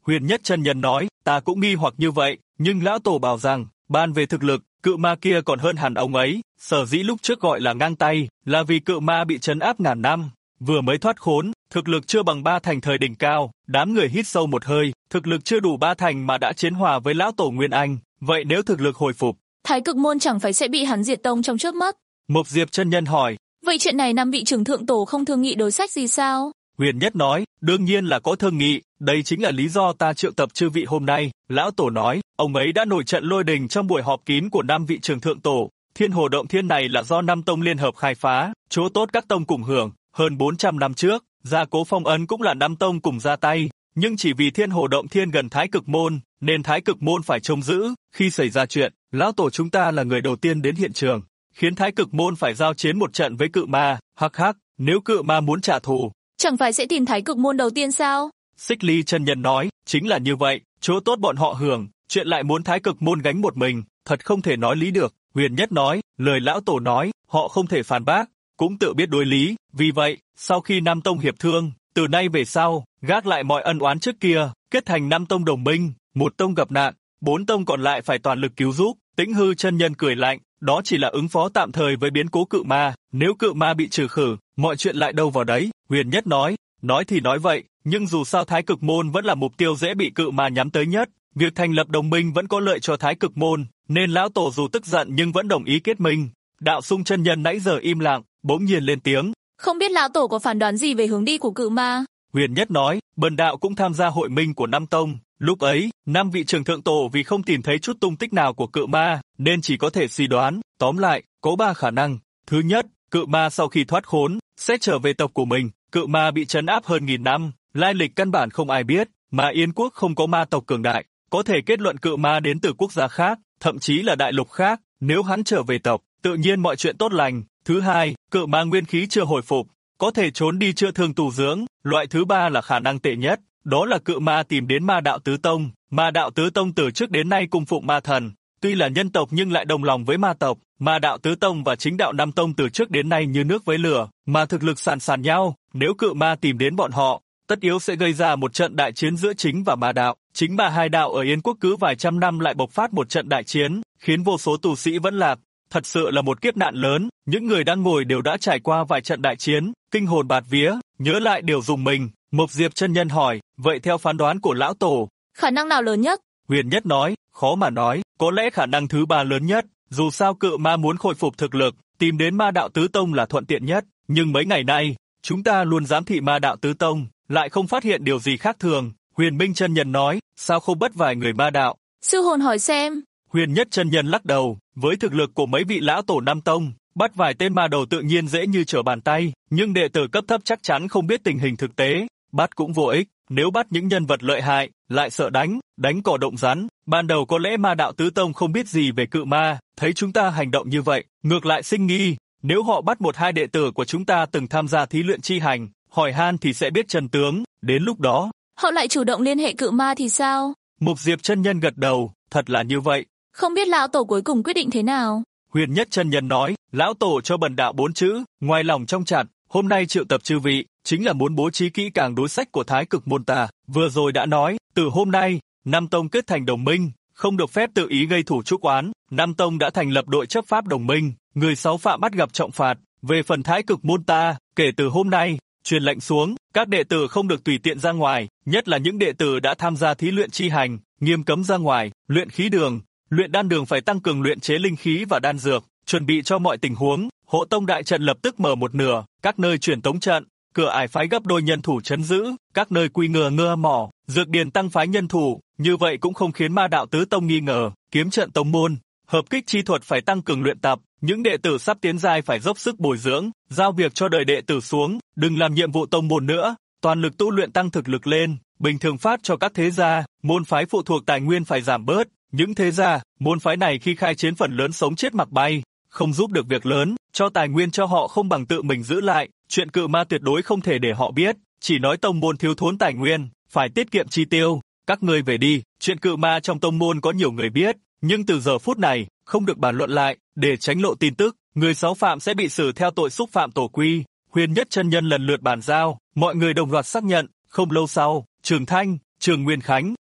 Huyền Nhất chân nhân nói, ta cũng nghi hoặc như vậy, nhưng lão tổ bảo rằng, bàn về thực lực, cự ma kia còn hơn hẳn ông ấy, sở dĩ lúc trước gọi là ngang tay, là vì cự ma bị trấn áp ngàn năm, vừa mới thoát khốn, thực lực chưa bằng 3 thành thời đỉnh cao, đám người hít sâu một hơi, thực lực chưa đủ 3 thành mà đã chiến hòa với lão tổ Nguyên Anh, vậy nếu thực lực hồi phục, Thái Cực môn chẳng phải sẽ bị hắn diệt tông trong chớp mắt? Mộc Diệp chân nhân hỏi. Vậy chuyện này 5 vị trưởng thượng tổ không thương nghị đối sách gì sao? Huyền Nhất nói, đương nhiên là có thương nghị, đây chính là lý do ta triệu tập chư vị hôm nay. Lão tổ nói, ông ấy đã nổi trận lôi đình trong buổi họp kín của 5 vị trưởng thượng tổ. Thiên Hồ Động Thiên này là do 5 tông liên hợp khai phá, chỗ tốt các tông cùng hưởng. Hơn 400 năm trước, Gia Cố Phong Ấn cũng là 5 tông cùng ra tay, nhưng chỉ vì Thiên Hồ Động Thiên gần Thái Cực môn, nên Thái Cực môn phải trông giữ. Khi xảy ra chuyện, lão tổ chúng ta là người đầu tiên đến hiện trường, khiến Thái Cực môn phải giao chiến một trận với cự ma. Hắc hắc, nếu cự ma muốn trả thù, chẳng phải sẽ tìm Thái Cực môn đầu tiên sao? Xích Ly chân nhân nói, chính là như vậy, chỗ tốt bọn họ hưởng, chuyện lại muốn Thái Cực môn gánh một mình, thật không thể nói lý được. Huyền Nhất nói, lời lão tổ nói, họ không thể phản bác, cũng tự biết đối lý, vì vậy, sau khi 5 tông hiệp thương, từ nay về sau, gác lại mọi ân oán trước kia, kết thành 5 tông đồng minh, 1 tông gặp nạn, 4 tông còn lại phải toàn lực cứu giúp. Tĩnh Hư chân nhân cười lạnh, đó chỉ là ứng phó tạm thời với biến cố cự ma, nếu cự ma bị trừ khử, mọi chuyện lại đâu vào đấy. Huyền Nhất nói thì nói vậy, nhưng dù sao Thái Cực môn vẫn là mục tiêu dễ bị cự ma nhắm tới nhất, việc thành lập đồng minh vẫn có lợi cho Thái Cực môn, nên lão tổ dù tức giận nhưng vẫn đồng ý kết minh. Đạo Sung chân nhân nãy giờ im lặng, bỗng nhiên lên tiếng. Không biết lão tổ có phán đoán gì về hướng đi của cự ma? Huyền Nhất nói, bần đạo cũng tham gia hội minh của 5 tông, lúc ấy, 5 vị trưởng thượng tổ vì không tìm thấy chút tung tích nào của cự ma, nên chỉ có thể suy đoán, tóm lại, có 3 khả năng. Thứ nhất, cự ma sau khi thoát khốn, sẽ trở về tộc của mình, cự ma bị trấn áp hơn 1000 năm, lai lịch căn bản không ai biết, mà Yên quốc không có ma tộc cường đại, có thể kết luận cự ma đến từ quốc gia khác, thậm chí là đại lục khác, nếu hắn trở về tộc, tự nhiên mọi chuyện tốt lành. Thứ hai, cự ma nguyên khí chưa hồi phục, có thể trốn đi chữa thương tu dưỡng. Loại thứ ba là khả năng tệ nhất, đó là cự ma tìm đến Ma Đạo Tứ Tông. Ma Đạo Tứ Tông từ trước đến nay cung phụng ma thần, tuy là nhân tộc nhưng lại đồng lòng với ma tộc. Ma Đạo Tứ Tông và chính đạo 5 tông từ trước đến nay như nước với lửa, mà thực lực sàn nhau. Nếu cự ma tìm đến bọn họ, tất yếu sẽ gây ra một trận đại chiến giữa chính và ma đạo. Chính mà hai đạo ở Yên quốc cứ vài trăm năm lại bộc phát một trận đại chiến, khiến vô số tu sĩ vẫn lạc. Thật sự là một kiếp nạn lớn, những người đang ngồi đều đã trải qua vài trận đại chiến, kinh hồn bạt vía, nhớ lại đều rùng mình. Mộc Diệp chân nhân hỏi, vậy theo phán đoán của lão tổ, khả năng nào lớn nhất? Huyền Nhất nói, khó mà nói, có lẽ khả năng thứ 3 lớn nhất, dù sao cự ma muốn khôi phục thực lực, tìm đến Ma Đạo Tứ Tông là thuận tiện nhất, nhưng mấy ngày nay, chúng ta luôn giám thị Ma Đạo Tứ Tông, lại không phát hiện điều gì khác thường. Huyền Minh chân nhân nói, sao không bắt vài người ma đạo? Sư hồn hỏi xem. Huyền Nhất chân nhân lắc đầu, với thực lực của mấy vị lão tổ 5 tông, bắt vài tên ma đầu tự nhiên dễ như trở bàn tay, nhưng đệ tử cấp thấp chắc chắn không biết tình hình thực tế, bắt cũng vô ích, nếu bắt những nhân vật lợi hại, lại sợ đánh cỏ động rắn. Ban đầu có lẽ Ma Đạo Tứ Tông không biết gì về cự ma, thấy chúng ta hành động như vậy, ngược lại sinh nghi, nếu họ bắt 1-2 đệ tử của chúng ta từng tham gia thí luyện chi hành, hỏi han thì sẽ biết chân tướng, đến lúc đó, họ lại chủ động liên hệ cự ma thì sao? Mục Diệp chân nhân gật đầu, thật là như vậy. Không biết lão tổ cuối cùng quyết định thế nào? Huyền Nhất chân nhân nói, lão tổ cho bần đạo 4 chữ, ngoài lòng trong chặt, hôm nay triệu tập chư vị, chính là muốn bố trí kỹ càng đối sách của Thái Cực môn ta. Vừa rồi đã nói, từ hôm nay, 5 tông kết thành đồng minh, không được phép tự ý gây thủ chuốc oán. 5 tông đã thành lập đội chấp pháp đồng minh, người 6 phạm bắt gặp trọng phạt. Về phần Thái Cực môn ta, kể từ hôm nay, truyền lệnh xuống, các đệ tử không được tùy tiện ra ngoài, nhất là những đệ tử đã tham gia thí luyện chi hành, nghiêm cấm ra ngoài. Luyện khí đường, luyện đan đường phải tăng cường luyện chế linh khí và đan dược, chuẩn bị cho mọi tình huống. Hộ tông đại trận lập tức mở một nửa, các nơi truyền tống trận, cửa ải phái gấp đôi nhân thủ trấn giữ, các nơi quy ngừa mỏ, dược điền tăng phái nhân thủ, như vậy cũng không khiến Ma Đạo Tứ Tông nghi ngờ. Kiếm trận tông môn, hợp kích chi thuật phải tăng cường luyện tập, những đệ tử sắp tiến giai phải dốc sức bồi dưỡng, giao việc cho đời đệ tử xuống, đừng làm nhiệm vụ tông môn nữa, toàn lực tu luyện tăng thực lực lên, bình thường phát cho các thế gia, môn phái phụ thuộc tài nguyên phải giảm bớt, những thế gia, môn phái này khi khai chiến phần lớn sống chết mặc bay, không giúp được việc lớn, cho tài nguyên cho họ không bằng tự mình giữ lại, chuyện cự ma tuyệt đối không thể để họ biết, chỉ nói tông môn thiếu thốn tài nguyên, phải tiết kiệm chi tiêu, các ngươi về đi, chuyện cự ma trong tông môn có nhiều người biết, nhưng từ giờ phút này, không được bàn luận lại, để tránh lộ tin tức, người 6 phạm sẽ bị xử theo tội xúc phạm tổ quy. Huyền Nhất chân nhân lần lượt bàn giao, mọi người đồng loạt xác nhận, không lâu sau, Trường Thanh, Trường Nguyên Khánh,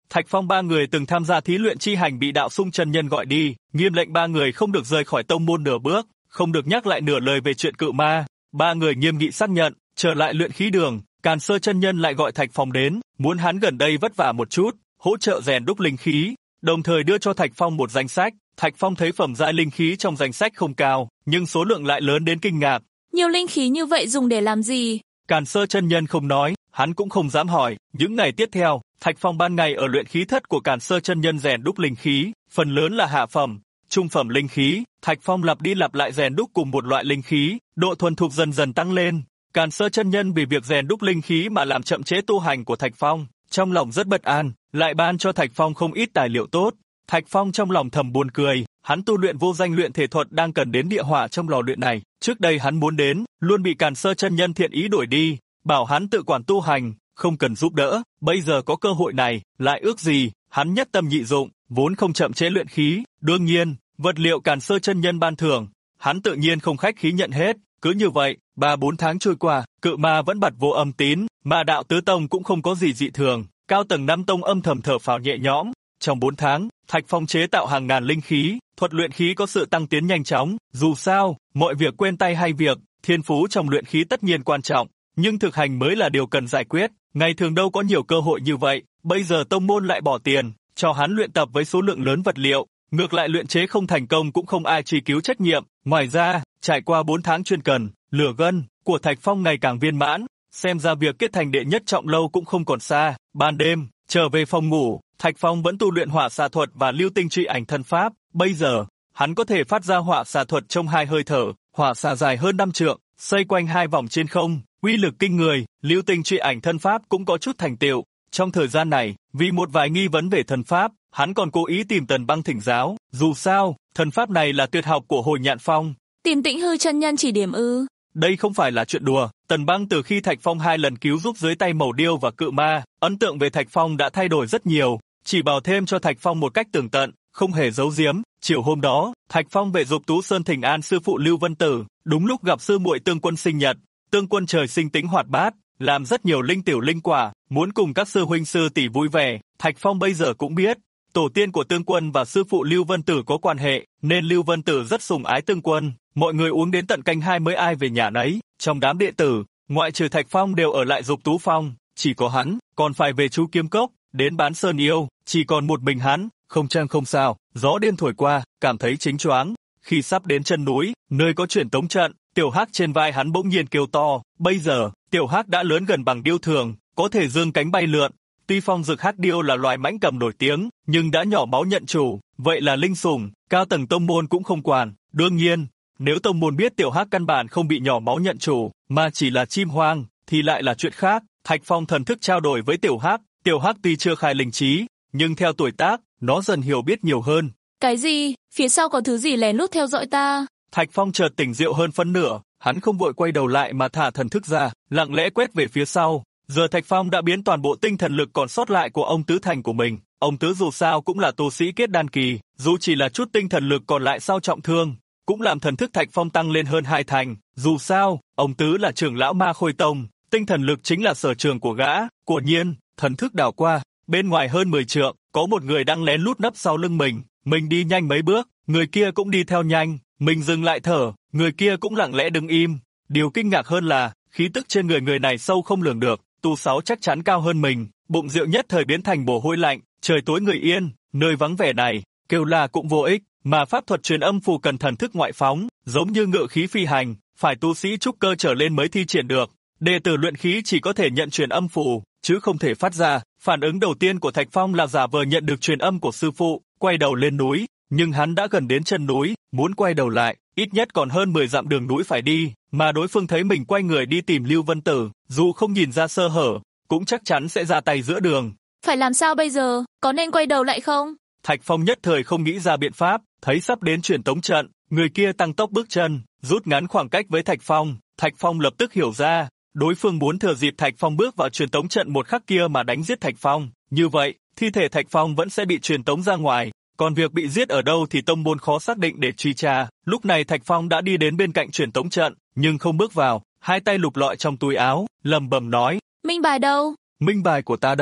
Thạch Phong ba người từng tham gia thí luyện chi hành bị Đạo Xung chân nhân gọi đi, nghiêm lệnh ba người không được rời khỏi tông môn nửa bước, không được nhắc lại nửa lời về chuyện cự ma. Ba người nghiêm nghị xác nhận, trở lại luyện khí đường, Càn Sơ chân nhân lại gọi Thạch Phong đến, muốn hắn gần đây vất vả một chút, hỗ trợ rèn đúc linh khí, đồng thời đưa cho Thạch Phong một danh sách. Thạch Phong thấy phẩm giai linh khí trong danh sách không cao, nhưng số lượng lại lớn đến kinh ngạc. Nhiều linh khí như vậy dùng để làm gì? Càn Sơ chân nhân không nói, hắn cũng không dám hỏi. Những ngày tiếp theo, Thạch Phong ban ngày ở luyện khí thất của Càn Sơ chân nhân rèn đúc linh khí, phần lớn là hạ phẩm, trung phẩm linh khí. Thạch Phong lặp đi lặp lại rèn đúc cùng một loại linh khí, độ thuần thục dần dần tăng lên. Càn Sơ chân nhân vì việc rèn đúc linh khí mà làm chậm trễ tu hành của Thạch Phong, trong lòng rất bất an, lại ban cho Thạch Phong không ít tài liệu tốt. Thạch Phong trong lòng thầm buồn cười, hắn tu luyện vô danh luyện thể thuật đang cần đến địa hỏa trong lò luyện này. Trước đây hắn muốn đến, luôn bị Càn Sơ chân nhân thiện ý đuổi đi, bảo hắn tự quản tu hành, không cần giúp đỡ. Bây giờ có cơ hội này, lại ước gì, hắn nhất tâm nhị dụng, vốn không chậm trễ luyện khí. Đương nhiên, vật liệu Càn Sơ chân nhân ban thưởng, hắn tự nhiên không khách khí nhận hết. Cứ như vậy, 3-4 tháng trôi qua, cự ma vẫn bặt vô âm tín, mà đạo tứ tông cũng không có gì dị thường. Cao tầng 5 tông âm thầm thở phào nhẹ nhõm. Trong 4 tháng, Thạch Phong chế tạo hàng ngàn linh khí, thuật luyện khí có sự tăng tiến nhanh chóng. Dù sao, mọi việc quên tay hay việc, thiên phú trong luyện khí tất nhiên quan trọng, nhưng thực hành mới là điều cần giải quyết. Ngày thường đâu có nhiều cơ hội như vậy, bây giờ tông môn lại bỏ tiền cho hắn luyện tập với số lượng lớn vật liệu, ngược lại luyện chế không thành công cũng không ai truy cứu trách nhiệm. Ngoài ra, trải qua 4 tháng chuyên cần, lửa gân của Thạch Phong ngày càng viên mãn, xem ra việc kết thành đệ nhất trọng lâu cũng không còn xa. Ban đêm, trở về phòng ngủ, Thạch Phong vẫn tu luyện hỏa xà thuật và lưu tinh truy ảnh thân pháp. Bây giờ, hắn có thể phát ra hỏa xà thuật trong 2 hơi thở, hỏa xà dài hơn 5 trượng, xoay quanh 2 vòng trên không, uy lực kinh người. Lưu tinh truy ảnh thân pháp cũng có chút thành tựu. Trong thời gian này, vì một vài nghi vấn về thân pháp, hắn còn cố ý tìm Tần Băng thỉnh giáo. Dù sao, thân pháp này là tuyệt học của Hồi Nhạn Phong. Tìm Tĩnh Hư chân nhân chỉ điểm ư? Đây không phải là chuyện đùa. Tần Băng từ khi Thạch Phong 2 lần cứu giúp dưới tay Mẩu Điêu và Cự Ma, ấn tượng về Thạch Phong đã thay đổi rất nhiều, chỉ bảo thêm cho Thạch Phong một cách tường tận, không hề giấu giếm. Chiều hôm đó, Thạch Phong về Dục Tú Sơn thỉnh an sư phụ Lưu Vân Tử, đúng lúc gặp sư muội Tương Quân sinh nhật. Tương Quân trời sinh tính hoạt bát, làm rất nhiều linh tiểu linh quả, muốn cùng các sư huynh sư tỷ vui vẻ. Thạch Phong bây giờ cũng biết, tổ tiên của Tương Quân và sư phụ Lưu Vân Tử có quan hệ, nên Lưu Vân Tử rất sủng ái Tương Quân. Mọi người uống đến tận canh 2 mới ai về nhà nấy. Trong đám đệ tử, ngoại trừ Thạch Phong đều ở lại Dục Tú Phong, chỉ có hắn còn phải về Chú Kiếm Cốc, đến Bán Sơn Yêu, chỉ còn một mình hắn. Không trăng không sao, gió điên thổi qua, cảm thấy chính choáng. Khi sắp đến chân núi, nơi có truyền tống trận, Tiểu Hắc trên vai hắn bỗng nhiên kêu to. Bây giờ, Tiểu Hắc đã lớn gần bằng điêu thường, có thể dương cánh bay lượn. Tuy phong dực hắc điêu là loài mãnh cầm nổi tiếng, nhưng đã nhỏ máu nhận chủ, vậy là linh sủng, cao tầng tông môn cũng không quản. Đương nhiên, nếu tông môn biết Tiểu Hắc căn bản không bị nhỏ máu nhận chủ, mà chỉ là chim hoang, thì lại là chuyện khác. Thạch Phong thần thức trao đổi với Tiểu Hắc tuy chưa khai linh trí, nhưng theo tuổi tác, nó dần hiểu biết nhiều hơn. Cái gì? Phía sau có thứ gì lén lút theo dõi ta? Thạch Phong chợt tỉnh rượu hơn phân nửa, hắn không vội quay đầu lại mà thả thần thức ra, lặng lẽ quét về phía sau. Giờ Thạch Phong đã biến toàn bộ tinh thần lực còn sót lại của ông Tứ thành của mình. Ông Tứ dù sao cũng là tu sĩ kết đan kỳ, dù chỉ là chút tinh thần lực còn lại sau trọng thương, cũng làm thần thức Thạch Phong tăng lên hơn 2 thành. Dù sao, ông Tứ là trưởng lão Ma Khôi Tông, tinh thần lực chính là sở trường của gã. Quả nhiên, thần thức đảo qua, bên ngoài hơn 10 trượng, có một người đang lén lút nấp sau lưng mình. Mình đi nhanh mấy bước, người kia cũng đi theo nhanh. Mình dừng lại thở, người kia cũng lặng lẽ đứng im. Điều kinh ngạc hơn là, khí tức trên người này sâu không lường được. Tu 6 chắc chắn cao hơn mình, bụng rượu nhất thời biến thành mồ hôi lạnh. Trời tối người yên, nơi vắng vẻ này, kêu là cũng vô ích, mà pháp thuật truyền âm phù cần thần thức ngoại phóng, giống như ngự khí phi hành, phải tu sĩ trúc cơ trở lên mới thi triển được. Đệ tử luyện khí chỉ có thể nhận truyền âm phù, chứ không thể phát ra. Phản ứng đầu tiên của Thạch Phong là giả vờ nhận được truyền âm của sư phụ, quay đầu lên núi, nhưng hắn đã gần đến chân núi, muốn quay đầu lại, ít nhất còn hơn 10 dặm đường núi phải đi, mà đối phương thấy mình quay người đi tìm Lưu Vân Tử, dù không nhìn ra sơ hở, cũng chắc chắn sẽ ra tay giữa đường. Phải làm sao bây giờ, có nên quay đầu lại không? Thạch Phong nhất thời không nghĩ ra biện pháp, thấy sắp đến truyền tống trận, người kia tăng tốc bước chân, rút ngắn khoảng cách với Thạch Phong. Thạch Phong lập tức hiểu ra, đối phương muốn thừa dịp Thạch Phong bước vào truyền tống trận một khắc kia mà đánh giết Thạch Phong. Như vậy, thi thể Thạch Phong vẫn sẽ bị truyền tống ra ngoài, còn việc bị giết ở đâu thì tông môn khó xác định để truy tra. Lúc này Thạch Phong đã đi đến bên cạnh truyền tống trận, nhưng không bước vào, hai tay lục lọi trong túi áo, lẩm bẩm nói: Minh bài đâu? Minh bài của ta đâu?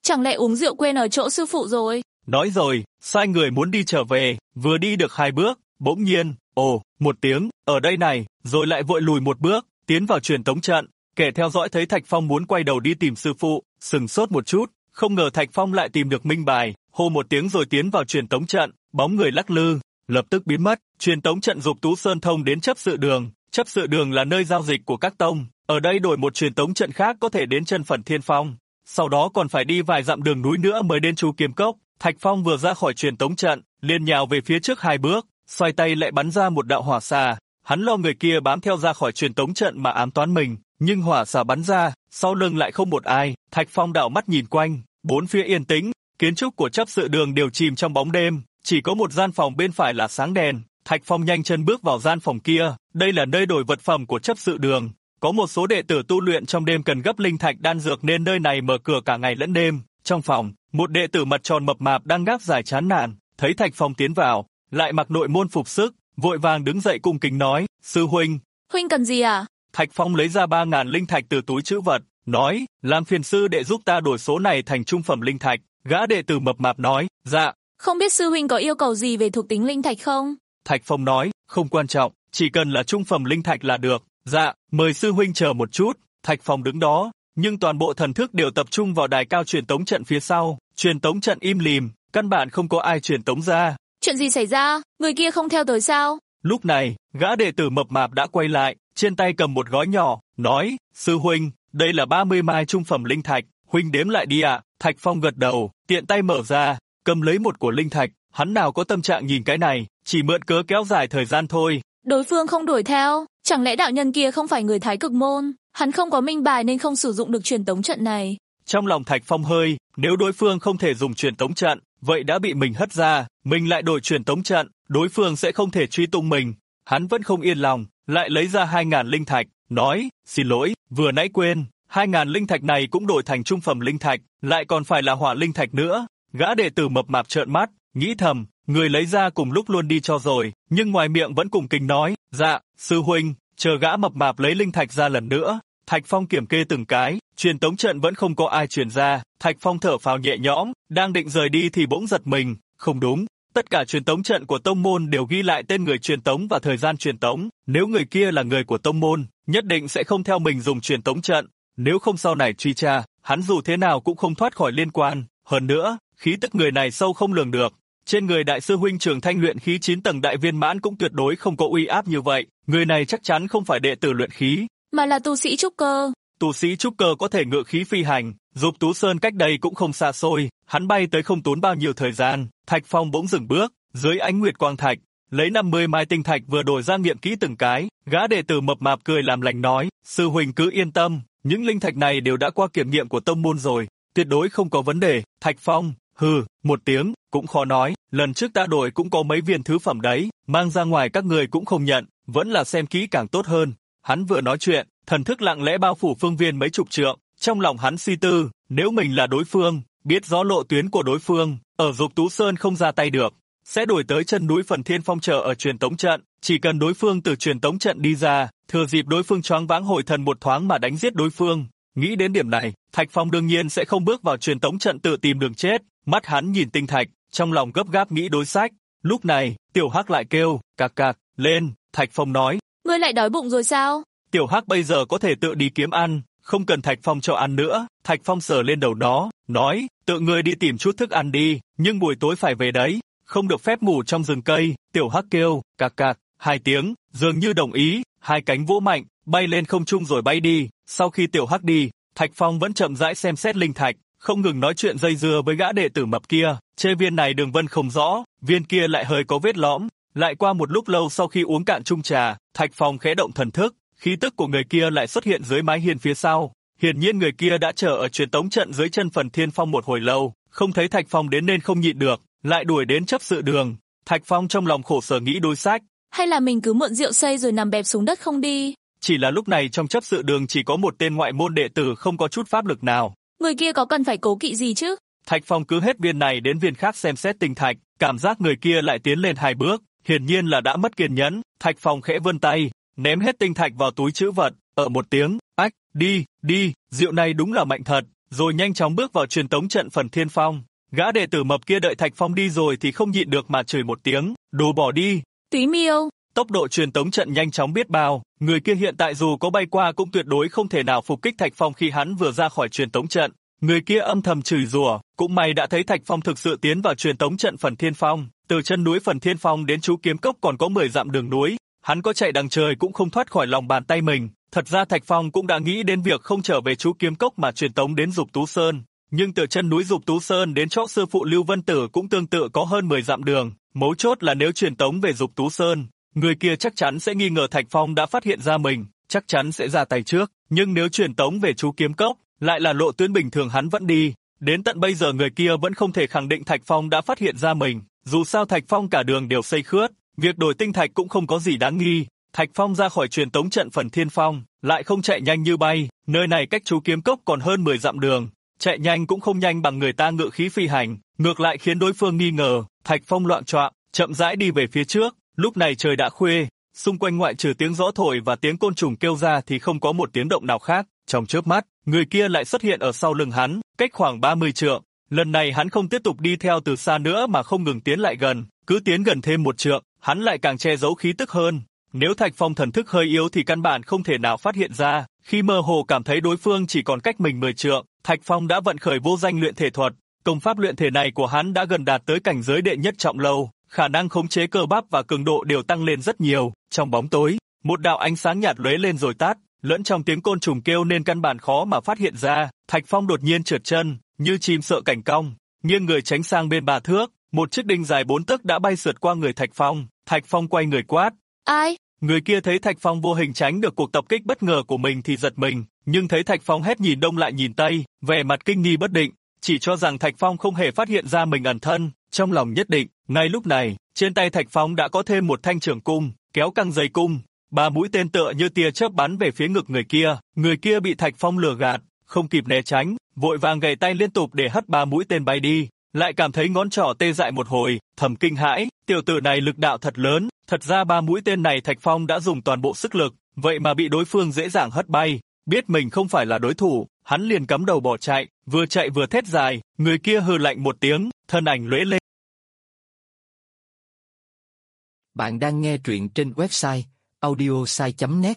Chẳng lẽ uống rượu quên ở chỗ sư phụ rồi? Nói rồi, sai người muốn đi trở về, vừa đi được 2 bước, bỗng nhiên, ồ, một tiếng, ở đây này, rồi lại vội lùi một bước, tiến vào truyền tống trận. Kẻ theo dõi thấy Thạch Phong muốn quay đầu đi tìm sư phụ, sừng sốt một chút, không ngờ Thạch Phong lại tìm được minh bài, hô một tiếng rồi tiến vào truyền tống trận, bóng người lắc lư, lập tức biến mất. Truyền tống trận Dục Tú Sơn thông đến chấp sự đường. Chấp sự đường là nơi giao dịch của các tông, ở đây đổi một truyền tống trận khác có thể đến chân Phần Thiên Phong. Sau đó còn phải đi vài dặm đường núi nữa mới đến Chu Kiếm Cốc. Thạch Phong vừa ra khỏi truyền tống trận, liền nhào về phía trước 2 bước, xoay tay lại bắn ra một đạo hỏa xà. Hắn lo người kia bám theo ra khỏi truyền tống trận mà ám toán mình, nhưng hỏa xà bắn ra, sau lưng lại không một ai. Thạch Phong đảo mắt nhìn quanh, bốn phía yên tĩnh, kiến trúc của chấp sự đường đều chìm trong bóng đêm, chỉ có một gian phòng bên phải là sáng đèn. Thạch Phong nhanh chân bước vào gian phòng kia, đây là nơi đổi vật phẩm của chấp sự đường. Có một số đệ tử tu luyện trong đêm cần gấp linh thạch đan dược nên nơi này mở cửa cả ngày lẫn đêm. Trong phòng, một đệ tử mặt tròn mập mạp đang gác dài chán nản, thấy Thạch Phong tiến vào, lại mặc nội môn phục sức, vội vàng đứng dậy cung kính nói, sư huynh. Huynh cần gì à? Thạch Phong lấy ra 3.000 linh thạch từ túi trữ vật, nói, làm phiền sư đệ giúp ta đổi số này thành trung phẩm linh thạch. Gã đệ tử mập mạp nói, dạ. Không biết sư huynh có yêu cầu gì về thuộc tính linh thạch không? Thạch Phong nói, không quan trọng, chỉ cần là trung phẩm linh thạch là được. Dạ, mời sư huynh chờ một chút. Thạch Phong đứng đó, nhưng toàn bộ thần thức đều tập trung vào đài cao truyền tống trận phía sau. Truyền tống trận im lìm, căn bản không có ai truyền tống ra. Chuyện gì xảy ra? Người kia không theo tới sao? Lúc này, gã đệ tử mập mạp đã quay lại, trên tay cầm một gói nhỏ, nói, sư huynh, đây là 30 mai trung phẩm linh thạch, huynh đếm lại đi ạ. Thạch Phong gật đầu, tiện tay mở ra, cầm lấy một của linh thạch, hắn nào có tâm trạng nhìn cái này, chỉ mượn cớ kéo dài thời gian thôi. Đối phương không đuổi theo, chẳng lẽ đạo nhân kia không phải người Thái Cực môn, hắn không có minh bài nên không sử dụng được truyền tống trận này. Trong lòng Thạch Phong hơi, nếu đối phương không thể dùng truyền tống trận, vậy đã bị mình hất ra, mình lại đổi truyền tống trận, đối phương sẽ không thể truy tung mình. Hắn vẫn không yên lòng, lại lấy ra 2.000 linh thạch, nói, xin lỗi, vừa nãy quên, 2.000 linh thạch này cũng đổi thành trung phẩm linh thạch, lại còn phải là hỏa linh thạch nữa. Gã đệ tử mập mạp trợn mắt, nghĩ thầm, người lấy ra cùng lúc luôn đi cho rồi, nhưng ngoài miệng vẫn cùng kính nói, dạ, sư huynh. Chờ gã mập mạp lấy linh thạch ra lần nữa, Thạch Phong kiểm kê từng cái, truyền tống trận vẫn không có ai truyền ra. Thạch Phong thở phào nhẹ nhõm, đang định rời đi thì bỗng giật mình, không đúng, tất cả truyền tống trận của tông môn đều ghi lại tên người truyền tống và thời gian truyền tống, nếu người kia là người của tông môn, nhất định sẽ không theo mình dùng truyền tống trận, nếu không sau này truy tra, hắn dù thế nào cũng không thoát khỏi liên quan, hơn nữa, khí tức người này sâu không lường được. Trên người đại sư huynh Trường Thanh luyện khí 9 tầng đại viên mãn cũng tuyệt đối không có uy áp như vậy, người này chắc chắn không phải đệ tử luyện khí, mà là tu sĩ trúc cơ. Tu sĩ trúc cơ có thể ngự khí phi hành, Dục Tú Sơn cách đây cũng không xa xôi, hắn bay tới không tốn bao nhiêu thời gian. Thạch Phong bỗng dừng bước, dưới ánh nguyệt quang thạch, lấy 50 mai tinh thạch vừa đổi ra nghiệm kỹ từng cái, gã đệ tử mập mạp cười làm lành nói, sư huynh cứ yên tâm, những linh thạch này đều đã qua kiểm nghiệm của tông môn rồi, tuyệt đối không có vấn đề. Thạch Phong, hừ, một tiếng, cũng khó nói, lần trước ta đổi cũng có mấy viên thứ phẩm đấy, mang ra ngoài các người cũng không nhận, vẫn là xem kỹ càng tốt hơn. Hắn vừa nói chuyện, thần thức lặng lẽ bao phủ phương viên mấy chục trượng, trong lòng hắn suy tư, nếu mình là đối phương, biết rõ lộ tuyến của đối phương, ở Dục Tú Sơn không ra tay được, sẽ đuổi tới chân núi Phần Thiên Phong chờ ở truyền tống trận, chỉ cần đối phương từ truyền tống trận đi ra, thừa dịp đối phương choáng váng hồi thần một thoáng mà đánh giết đối phương. Nghĩ đến điểm này, Thạch Phong đương nhiên sẽ không bước vào truyền tống trận tự tìm đường chết, mắt hắn nhìn tinh thạch, trong lòng gấp gáp nghĩ đối sách. Lúc này, Tiểu Hắc lại kêu, cạc cạc, lên, Thạch Phong nói. Ngươi lại đói bụng rồi sao? Tiểu Hắc bây giờ có thể tự đi kiếm ăn, không cần Thạch Phong cho ăn nữa. Thạch Phong sờ lên đầu nó, nói, tự ngươi đi tìm chút thức ăn đi, nhưng buổi tối phải về đấy, không được phép ngủ trong rừng cây. Tiểu Hắc kêu, cạc cạc, 2 tiếng, dường như đồng ý, 2 cánh vỗ mạnh, bay lên không trung rồi bay đi. Sau khi Tiểu Hắc đi, Thạch Phong vẫn chậm rãi xem xét linh thạch, không ngừng nói chuyện dây dưa với gã đệ tử mập kia. Trên viên này đường vân không rõ, viên kia lại hơi có vết lõm. Lại qua một lúc lâu sau khi uống cạn chung trà, Thạch Phong khẽ động thần thức, khí tức của người kia lại xuất hiện dưới mái hiên phía sau. Hiển nhiên người kia đã chờ ở truyền tống trận dưới chân Phần Thiên Phong một hồi lâu, không thấy Thạch Phong đến nên không nhịn được, lại đuổi đến chấp sự đường. Thạch Phong trong lòng khổ sở nghĩ đối sách, hay là mình cứ mượn rượu say rồi nằm bẹp xuống đất không đi. Chỉ là lúc này trong chấp sự đường chỉ có một tên ngoại môn đệ tử không có chút pháp lực nào. Người kia có cần phải cố kỵ gì chứ? Thạch Phong cứ hết viên này đến viên khác xem xét tinh thạch, cảm giác người kia lại tiến lên 2 bước, hiển nhiên là đã mất kiên nhẫn. Thạch Phong khẽ vươn tay, ném hết tinh thạch vào túi trữ vật, ở một tiếng, ách, đi, rượu này đúng là mạnh thật, rồi nhanh chóng bước vào truyền tống trận phần thiên phong. Gã đệ tử mập kia đợi Thạch Phong đi rồi thì không nhịn được mà chửi một tiếng, đồ bỏ đi. Túy miêu. Tốc độ truyền tống trận nhanh chóng biết bao, người kia hiện tại dù có bay qua cũng tuyệt đối không thể nào phục kích Thạch Phong khi hắn vừa ra khỏi truyền tống trận. Người kia âm thầm chửi rủa, cũng may đã thấy Thạch Phong thực sự tiến vào truyền tống trận phần thiên phong, từ chân núi phần thiên phong đến chú kiếm cốc còn có 10 dặm đường núi, hắn có chạy đằng trời cũng không thoát khỏi lòng bàn tay mình. Thật ra Thạch Phong cũng đã nghĩ đến việc không trở về chú kiếm cốc mà truyền tống đến Dục Tú Sơn, nhưng từ chân núi Dục Tú Sơn đến chỗ sư phụ Lưu Vân Tử cũng tương tự có hơn 10 dặm đường, mấu chốt là nếu truyền tống về Dục Tú Sơn, người kia chắc chắn sẽ nghi ngờ Thạch Phong đã phát hiện ra mình, chắc chắn sẽ ra tay trước, nhưng nếu truyền tống về chú kiếm cốc, lại là lộ tuyến bình thường hắn vẫn đi, đến tận bây giờ người kia vẫn không thể khẳng định Thạch Phong đã phát hiện ra mình, dù sao Thạch Phong cả đường đều xây khướt, việc đổi tinh thạch cũng không có gì đáng nghi. Thạch Phong ra khỏi truyền tống trận phần thiên phong, lại không chạy nhanh như bay, nơi này cách chú kiếm cốc còn hơn 10 dặm đường, chạy nhanh cũng không nhanh bằng người ta ngự khí phi hành, ngược lại khiến đối phương nghi ngờ. Thạch Phong loạng choạng, chậm rãi đi về phía trước, lúc này trời đã khuya, xung quanh ngoại trừ tiếng gió thổi và tiếng côn trùng kêu ra thì không có một tiếng động nào khác. Trong chớp mắt, người kia lại xuất hiện ở sau lưng hắn, cách khoảng 30 trượng. Lần này hắn không tiếp tục đi theo từ xa nữa mà không ngừng tiến lại gần, cứ tiến gần thêm một trượng, hắn lại càng che giấu khí tức hơn. Nếu Thạch Phong thần thức hơi yếu thì căn bản không thể nào phát hiện ra, khi mơ hồ cảm thấy đối phương chỉ còn cách mình 10 trượng, Thạch Phong đã vận khởi vô danh luyện thể thuật. Công pháp luyện thể này của hắn đã gần đạt tới cảnh giới đệ nhất trọng lâu, khả năng khống chế cơ bắp và cường độ đều tăng lên rất nhiều. Trong bóng tối, một đạo ánh sáng nhạt lóe lên rồi tắt, lẫn trong tiếng côn trùng kêu nên căn bản khó mà phát hiện ra. Thạch Phong đột nhiên trượt chân, như chim sợ cảnh cong, nghiêng người tránh sang bên 3 thước, một chiếc đinh dài 4 tấc đã bay sượt qua người Thạch Phong. Thạch Phong quay người quát: "Ai?" Người kia thấy Thạch Phong vô hình tránh được cuộc tập kích bất ngờ của mình thì giật mình, nhưng thấy Thạch Phong hét nhìn đông lại nhìn tây, vẻ mặt kinh nghi bất định, chỉ cho rằng Thạch Phong không hề phát hiện ra mình ẩn thân, trong lòng nhất định. Ngay lúc này, trên tay Thạch Phong đã có thêm một thanh trường cung, kéo căng dây cung, 3 mũi tên tựa như tia chớp bắn về phía ngực người kia. Người kia bị Thạch Phong lừa gạt, không kịp né tránh, vội vàng gậy tay liên tục để hất 3 mũi tên bay đi, lại cảm thấy ngón trỏ tê dại một hồi, thầm kinh hãi, tiểu tử này lực đạo thật lớn. Thật ra 3 mũi tên này Thạch Phong đã dùng toàn bộ sức lực, vậy mà bị đối phương dễ dàng hất bay. Biết mình không phải là đối thủ, hắn liền cắm đầu bỏ chạy vừa thét dài. Người kia hừ lạnh một tiếng, thân ảnh lóe lên. Bạn đang nghe truyện trên website audiosai.net.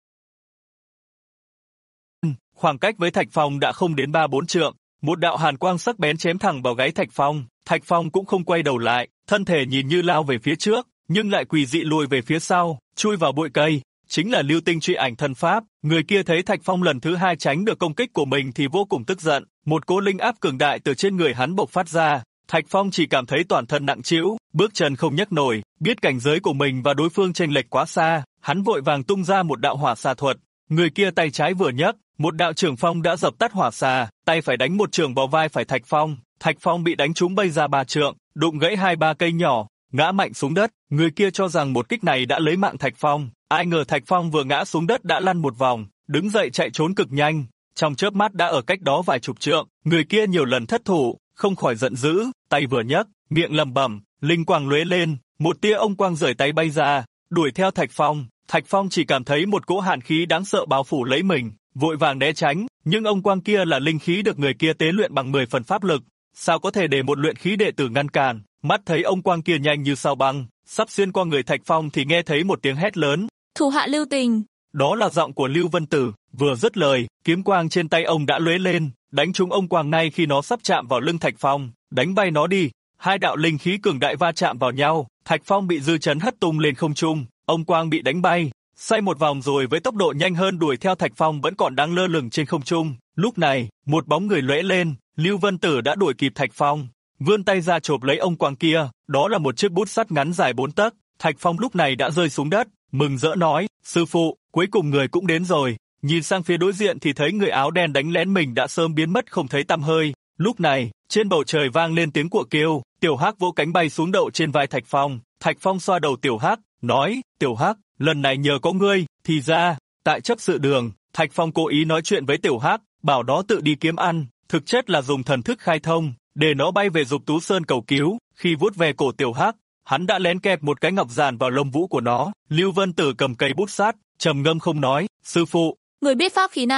Khoảng cách với Thạch Phong đã không đến 3-4 trượng, một đạo hàn quang sắc bén chém thẳng vào gáy Thạch Phong. Thạch Phong cũng không quay đầu lại, thân thể nhìn như lao về phía trước, nhưng lại quỷ dị lùi về phía sau, chui vào bụi cây. Chính là Lưu Tinh Truy Ảnh thân pháp. Người kia thấy Thạch Phong lần thứ 2 tránh được công kích của mình thì vô cùng tức giận, một cỗ linh áp cường đại từ trên người hắn bộc phát ra. Thạch Phong chỉ cảm thấy toàn thân nặng trĩu, bước chân không nhấc nổi, biết cảnh giới của mình và đối phương chênh lệch quá xa, hắn vội vàng tung ra một đạo hỏa xà thuật. Người kia tay trái vừa nhấc, một đạo trường phong đã dập tắt hỏa xà, tay phải đánh một trường vào vai phải Thạch Phong. Thạch Phong bị đánh trúng bay ra 3 trượng, đụng gãy 2-3 cây nhỏ, ngã mạnh xuống đất. Người kia cho rằng một kích này đã lấy mạng Thạch Phong, ai ngờ Thạch Phong vừa ngã xuống đất đã lăn một vòng, đứng dậy chạy trốn cực nhanh, trong chớp mắt đã ở cách đó vài chục trượng. Người kia nhiều lần thất thủ, không khỏi giận dữ, tay vừa nhấc, miệng lẩm bẩm, linh quang lóe lên, một tia ông quang rời tay bay ra, đuổi theo Thạch Phong. Thạch Phong chỉ cảm thấy một cỗ hàn khí đáng sợ bao phủ lấy mình, vội vàng né tránh, nhưng ông quang kia là linh khí được người kia tế luyện bằng 10 phần pháp lực, sao có thể để một luyện khí đệ tử ngăn cản. Mắt thấy ông quang kia nhanh như sao băng, sắp xuyên qua người Thạch Phong thì nghe thấy một tiếng hét lớn: "Thủ hạ Lưu Tình!" Đó là giọng của Lưu Vân Tử. Vừa dứt lời, kiếm quang trên tay ông đã lóe lên, đánh trúng ông quang ngay khi nó sắp chạm vào lưng Thạch Phong, đánh bay nó đi. Hai đạo linh khí cường đại va chạm vào nhau, Thạch Phong bị dư chấn hất tung lên không trung, ông quang bị đánh bay, xoay một vòng rồi với tốc độ nhanh hơn đuổi theo Thạch Phong vẫn còn đang lơ lửng trên không trung. Lúc này, một bóng người lóe lên, Lưu Vân Tử đã đuổi kịp Thạch Phong, vươn tay ra chộp lấy ông quang kia, đó là một chiếc bút sắt ngắn dài 4 tấc. Thạch Phong lúc này đã rơi xuống đất, mừng rỡ nói: "Sư phụ, cuối cùng người cũng đến rồi." Nhìn sang phía đối diện thì thấy người áo đen đánh lén mình đã sớm biến mất không thấy tăm hơi. Lúc này, trên bầu trời vang lên tiếng của kêu, Tiểu Hắc vỗ cánh bay xuống đậu trên vai Thạch Phong. Thạch Phong xoa đầu Tiểu Hắc, nói: "Tiểu Hắc, lần này nhờ có ngươi." Thì ra, tại chấp sự đường, Thạch Phong cố ý nói chuyện với Tiểu Hắc, bảo nó tự đi kiếm ăn, thực chất là dùng thần thức khai thông, để nó bay về Dục Tú Sơn cầu cứu. Khi vuốt về cổ Tiểu Hắc, hắn đã lén kẹp một cái ngọc giản vào lông vũ của nó. Lưu Vân Tử cầm cây bút sắt, trầm ngâm không nói: "Sư phụ, người biết pháp khí này?"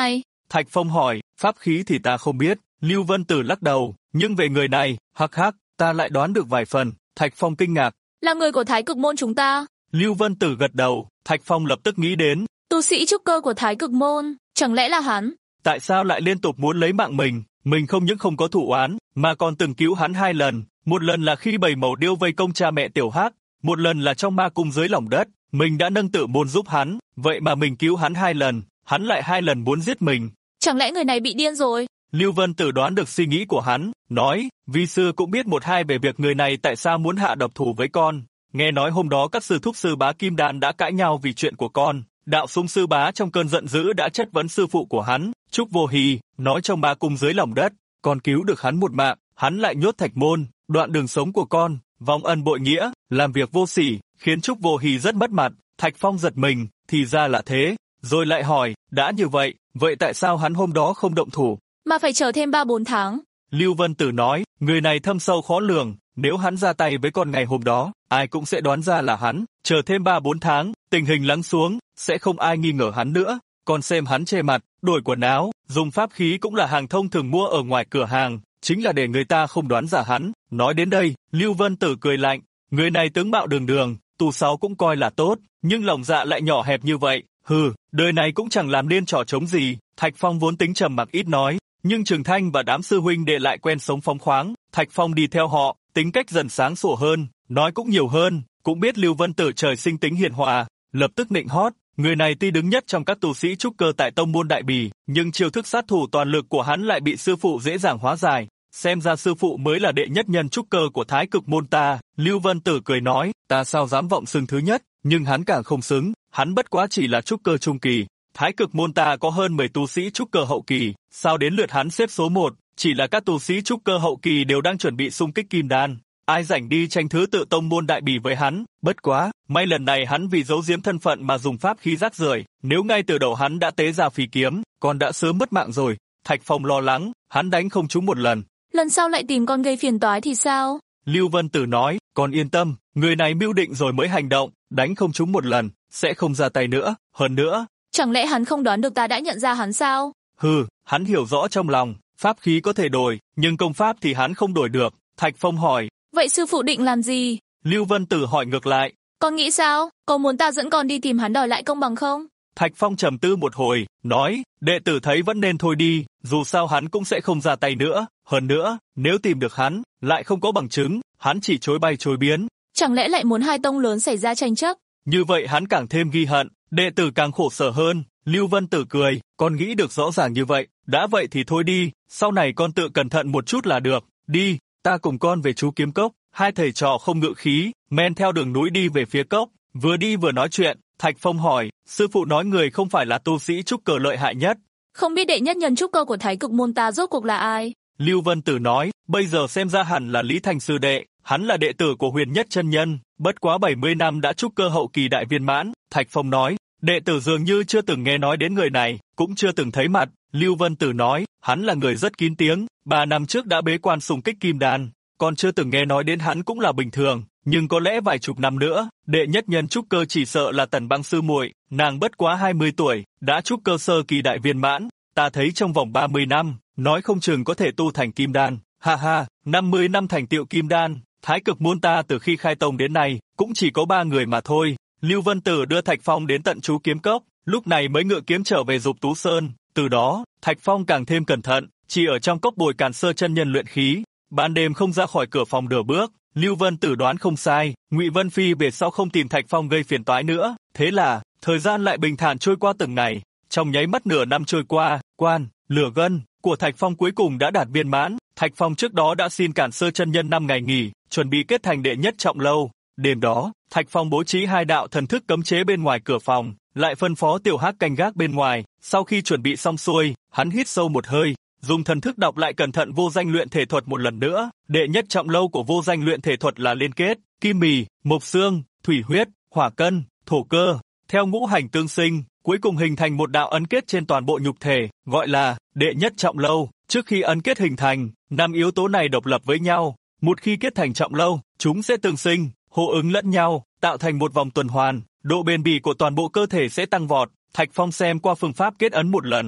Thạch Phong hỏi, pháp khí thì ta không biết. Lưu Vân Tử lắc đầu, nhưng về người này, hắc hắc, ta lại đoán được vài phần. Thạch Phong kinh ngạc. Là người của Thái Cực Môn chúng ta. Lưu Vân Tử gật đầu, Thạch Phong lập tức nghĩ đến. Tu sĩ trúc cơ của Thái Cực Môn, chẳng lẽ là hắn? Tại sao lại liên tục muốn lấy mạng mình không những không có thù oán, mà còn từng cứu hắn 2 lần. Một lần là khi bầy mẩu điêu vây công cha mẹ Tiểu Hắc, một lần là trong ma cung dưới lòng đất. Mình đã nâng tự môn giúp hắn, vậy mà mình cứu hắn 2 lần, hắn lại 2 lần muốn giết mình. Chẳng lẽ người này bị điên rồi? Lưu Vân Tử đoán được suy nghĩ của hắn, nói, vi sư cũng biết một hai về việc người này tại sao muốn hạ độc thủ với con. Nghe nói hôm đó các sư thúc sư bá Kim Đan đã cãi nhau vì chuyện của con. Đạo Sung sư bá trong cơn giận dữ đã chất vấn sư phụ của hắn, Trúc Vô Hì, nói trong ma cung dưới lòng đất, con cứu được hắn một mạng, hắn lại nhốt Thạch Môn, đoạn đường sống của con, vong ân bội nghĩa, làm việc vô sỉ, khiến Trúc Vô Hì rất mất mặt. Thạch Phong giật mình, thì ra là thế, rồi lại hỏi, đã như vậy, vậy tại sao hắn hôm đó không động thủ? Mà phải chờ thêm 3-4 tháng. Lưu Vân Tử nói, người này thâm sâu khó lường, nếu hắn ra tay với con ngày hôm đó, ai cũng sẽ đoán ra là hắn, chờ thêm 3-4 tháng, tình hình lắng xuống, sẽ không ai nghi ngờ hắn nữa, còn xem hắn che mặt, đổi quần áo, dùng pháp khí cũng là hàng thông thường mua ở ngoài cửa hàng, chính là để người ta không đoán ra hắn. Nói đến đây, Lưu Vân Tử cười lạnh, người này tướng mạo đường đường, tu sáu cũng coi là tốt, nhưng lòng dạ lại nhỏ hẹp như vậy, hừ, đời này cũng chẳng làm nên trò trống gì. Thạch Phong vốn tính trầm mặc ít nói, nhưng Trường Thanh và đám sư huynh đệ lại quen sống phóng khoáng, Thạch Phong đi theo họ, tính cách dần sáng sủa hơn, nói cũng nhiều hơn, cũng biết Lưu Vân Tử trời sinh tính hiền hòa, lập tức nịnh hót, người này tuy đứng nhất trong các tu sĩ trúc cơ tại tông môn Đại Bỉ, nhưng chiêu thức sát thủ toàn lực của hắn lại bị sư phụ dễ dàng hóa giải, xem ra sư phụ mới là đệ nhất nhân trúc cơ của Thái Cực Môn ta. Lưu Vân Tử cười nói, ta sao dám vọng xưng thứ nhất, nhưng hắn càng không xứng, hắn bất quá chỉ là trúc cơ trung kỳ. Thái Cực Môn ta có hơn 10 tu sĩ trúc cơ hậu kỳ, sao đến lượt hắn xếp số 1, chỉ là các tu sĩ trúc cơ hậu kỳ đều đang chuẩn bị xung kích kim đan, ai rảnh đi tranh thứ tự tông môn Đại Bỉ với hắn, bất quá, may lần này hắn vì giấu giếm thân phận mà dùng pháp khí rác rưởi, nếu ngay từ đầu hắn đã tế ra phi kiếm, còn đã sớm mất mạng rồi. Thạch Phong lo lắng, hắn đánh không trúng một lần. Lần sau lại tìm con gây phiền toái thì sao? Lưu Vân Tử nói, con yên tâm, người này mưu định rồi mới hành động, đánh không trúng một lần, sẽ không ra tay nữa, hơn nữa. Chẳng lẽ hắn không đoán được ta đã nhận ra hắn sao? Hừ, hắn hiểu rõ trong lòng, pháp khí có thể đổi, nhưng công pháp thì hắn không đổi được. Thạch Phong hỏi, vậy sư phụ định làm gì? Lưu Vân Tử hỏi ngược lại, con nghĩ sao? Có muốn ta dẫn con đi tìm hắn đòi lại công bằng không? Thạch Phong trầm tư một hồi, nói, đệ tử thấy vẫn nên thôi đi, dù sao hắn cũng sẽ không ra tay nữa, hơn nữa, nếu tìm được hắn, lại không có bằng chứng, hắn chỉ chối bay chối biến. Chẳng lẽ lại muốn hai tông lớn xảy ra tranh chấp? Như vậy hắn càng thêm ghi hận, đệ tử càng khổ sở hơn. Lưu Vân Tử cười, con nghĩ được rõ ràng như vậy, đã vậy thì thôi đi, sau này con tự cẩn thận một chút là được, đi, ta cùng con về chú Kiếm Cốc. Hai thầy trò không ngự khí, men theo đường núi đi về phía cốc, vừa đi vừa nói chuyện. Thạch Phong hỏi, sư phụ nói người không phải là tu sĩ trúc cơ lợi hại nhất. Không biết đệ nhất nhân trúc cơ của Thái Cực Môn ta rốt cuộc là ai? Lưu Vân Tử nói, bây giờ xem ra hẳn là Lý Thành sư đệ, hắn là đệ tử của Huyền Nhất chân nhân, bất quá 70 năm đã trúc cơ hậu kỳ đại viên mãn. Thạch Phong nói, đệ tử dường như chưa từng nghe nói đến người này, cũng chưa từng thấy mặt. Lưu Vân Tử nói, hắn là người rất kín tiếng, 3 năm trước đã bế quan xung kích kim đan, còn chưa từng nghe nói đến hắn cũng là bình thường, nhưng có lẽ vài chục năm nữa, đệ nhất nhân trúc cơ chỉ sợ là Tần Băng sư muội, nàng bất quá 20 tuổi, đã trúc cơ sơ kỳ đại viên mãn, ta thấy trong vòng 30 năm, nói không chừng có thể tu thành kim đan. Ha ha, 50 năm thành tựu kim đan, Thái Cực Môn ta từ khi khai tông đến nay, cũng chỉ có 3 người mà thôi. Lưu Vân Tử đưa Thạch Phong đến tận chú Kiếm Cốc, lúc này mới ngự kiếm trở về Dục Tú Sơn, từ đó, Thạch Phong càng thêm cẩn thận, chỉ ở trong cốc bồi Càn Sơ chân nhân luyện khí, ban đêm không ra khỏi cửa phòng nửa bước. Lưu Vân Tử đoán không sai, Ngụy Vân Phi về sau không tìm Thạch Phong gây phiền toái nữa, thế là, thời gian lại bình thản trôi qua từng ngày, trong nháy mắt nửa năm trôi qua, quan, lửa gân của Thạch Phong cuối cùng đã đạt viên mãn. Thạch Phong trước đó đã xin Càn Sơ chân nhân 5 ngày nghỉ, chuẩn bị kết thành đệ nhất trọng lâu. Đêm đó, Thạch Phong bố trí 2 đạo thần thức cấm chế bên ngoài cửa phòng, lại phân phó Tiểu Hắc canh gác bên ngoài. Sau khi chuẩn bị xong xuôi, hắn hít sâu một hơi, dùng thần thức đọc lại cẩn thận vô danh luyện thể thuật một lần nữa. Đệ nhất trọng lâu của vô danh luyện thể thuật là liên kết kim mì, mộc xương, thủy huyết, hỏa cân, thổ cơ, theo ngũ hành tương sinh, cuối cùng hình thành một đạo ấn kết trên toàn bộ nhục thể, gọi là đệ nhất trọng lâu. Trước khi ấn kết hình thành, 5 yếu tố này độc lập với nhau, một khi kết thành trọng lâu, chúng sẽ tương sinh, hô ứng lẫn nhau, tạo thành một vòng tuần hoàn, độ bền bỉ của toàn bộ cơ thể sẽ tăng vọt. Thạch Phong xem qua phương pháp kết ấn một lần,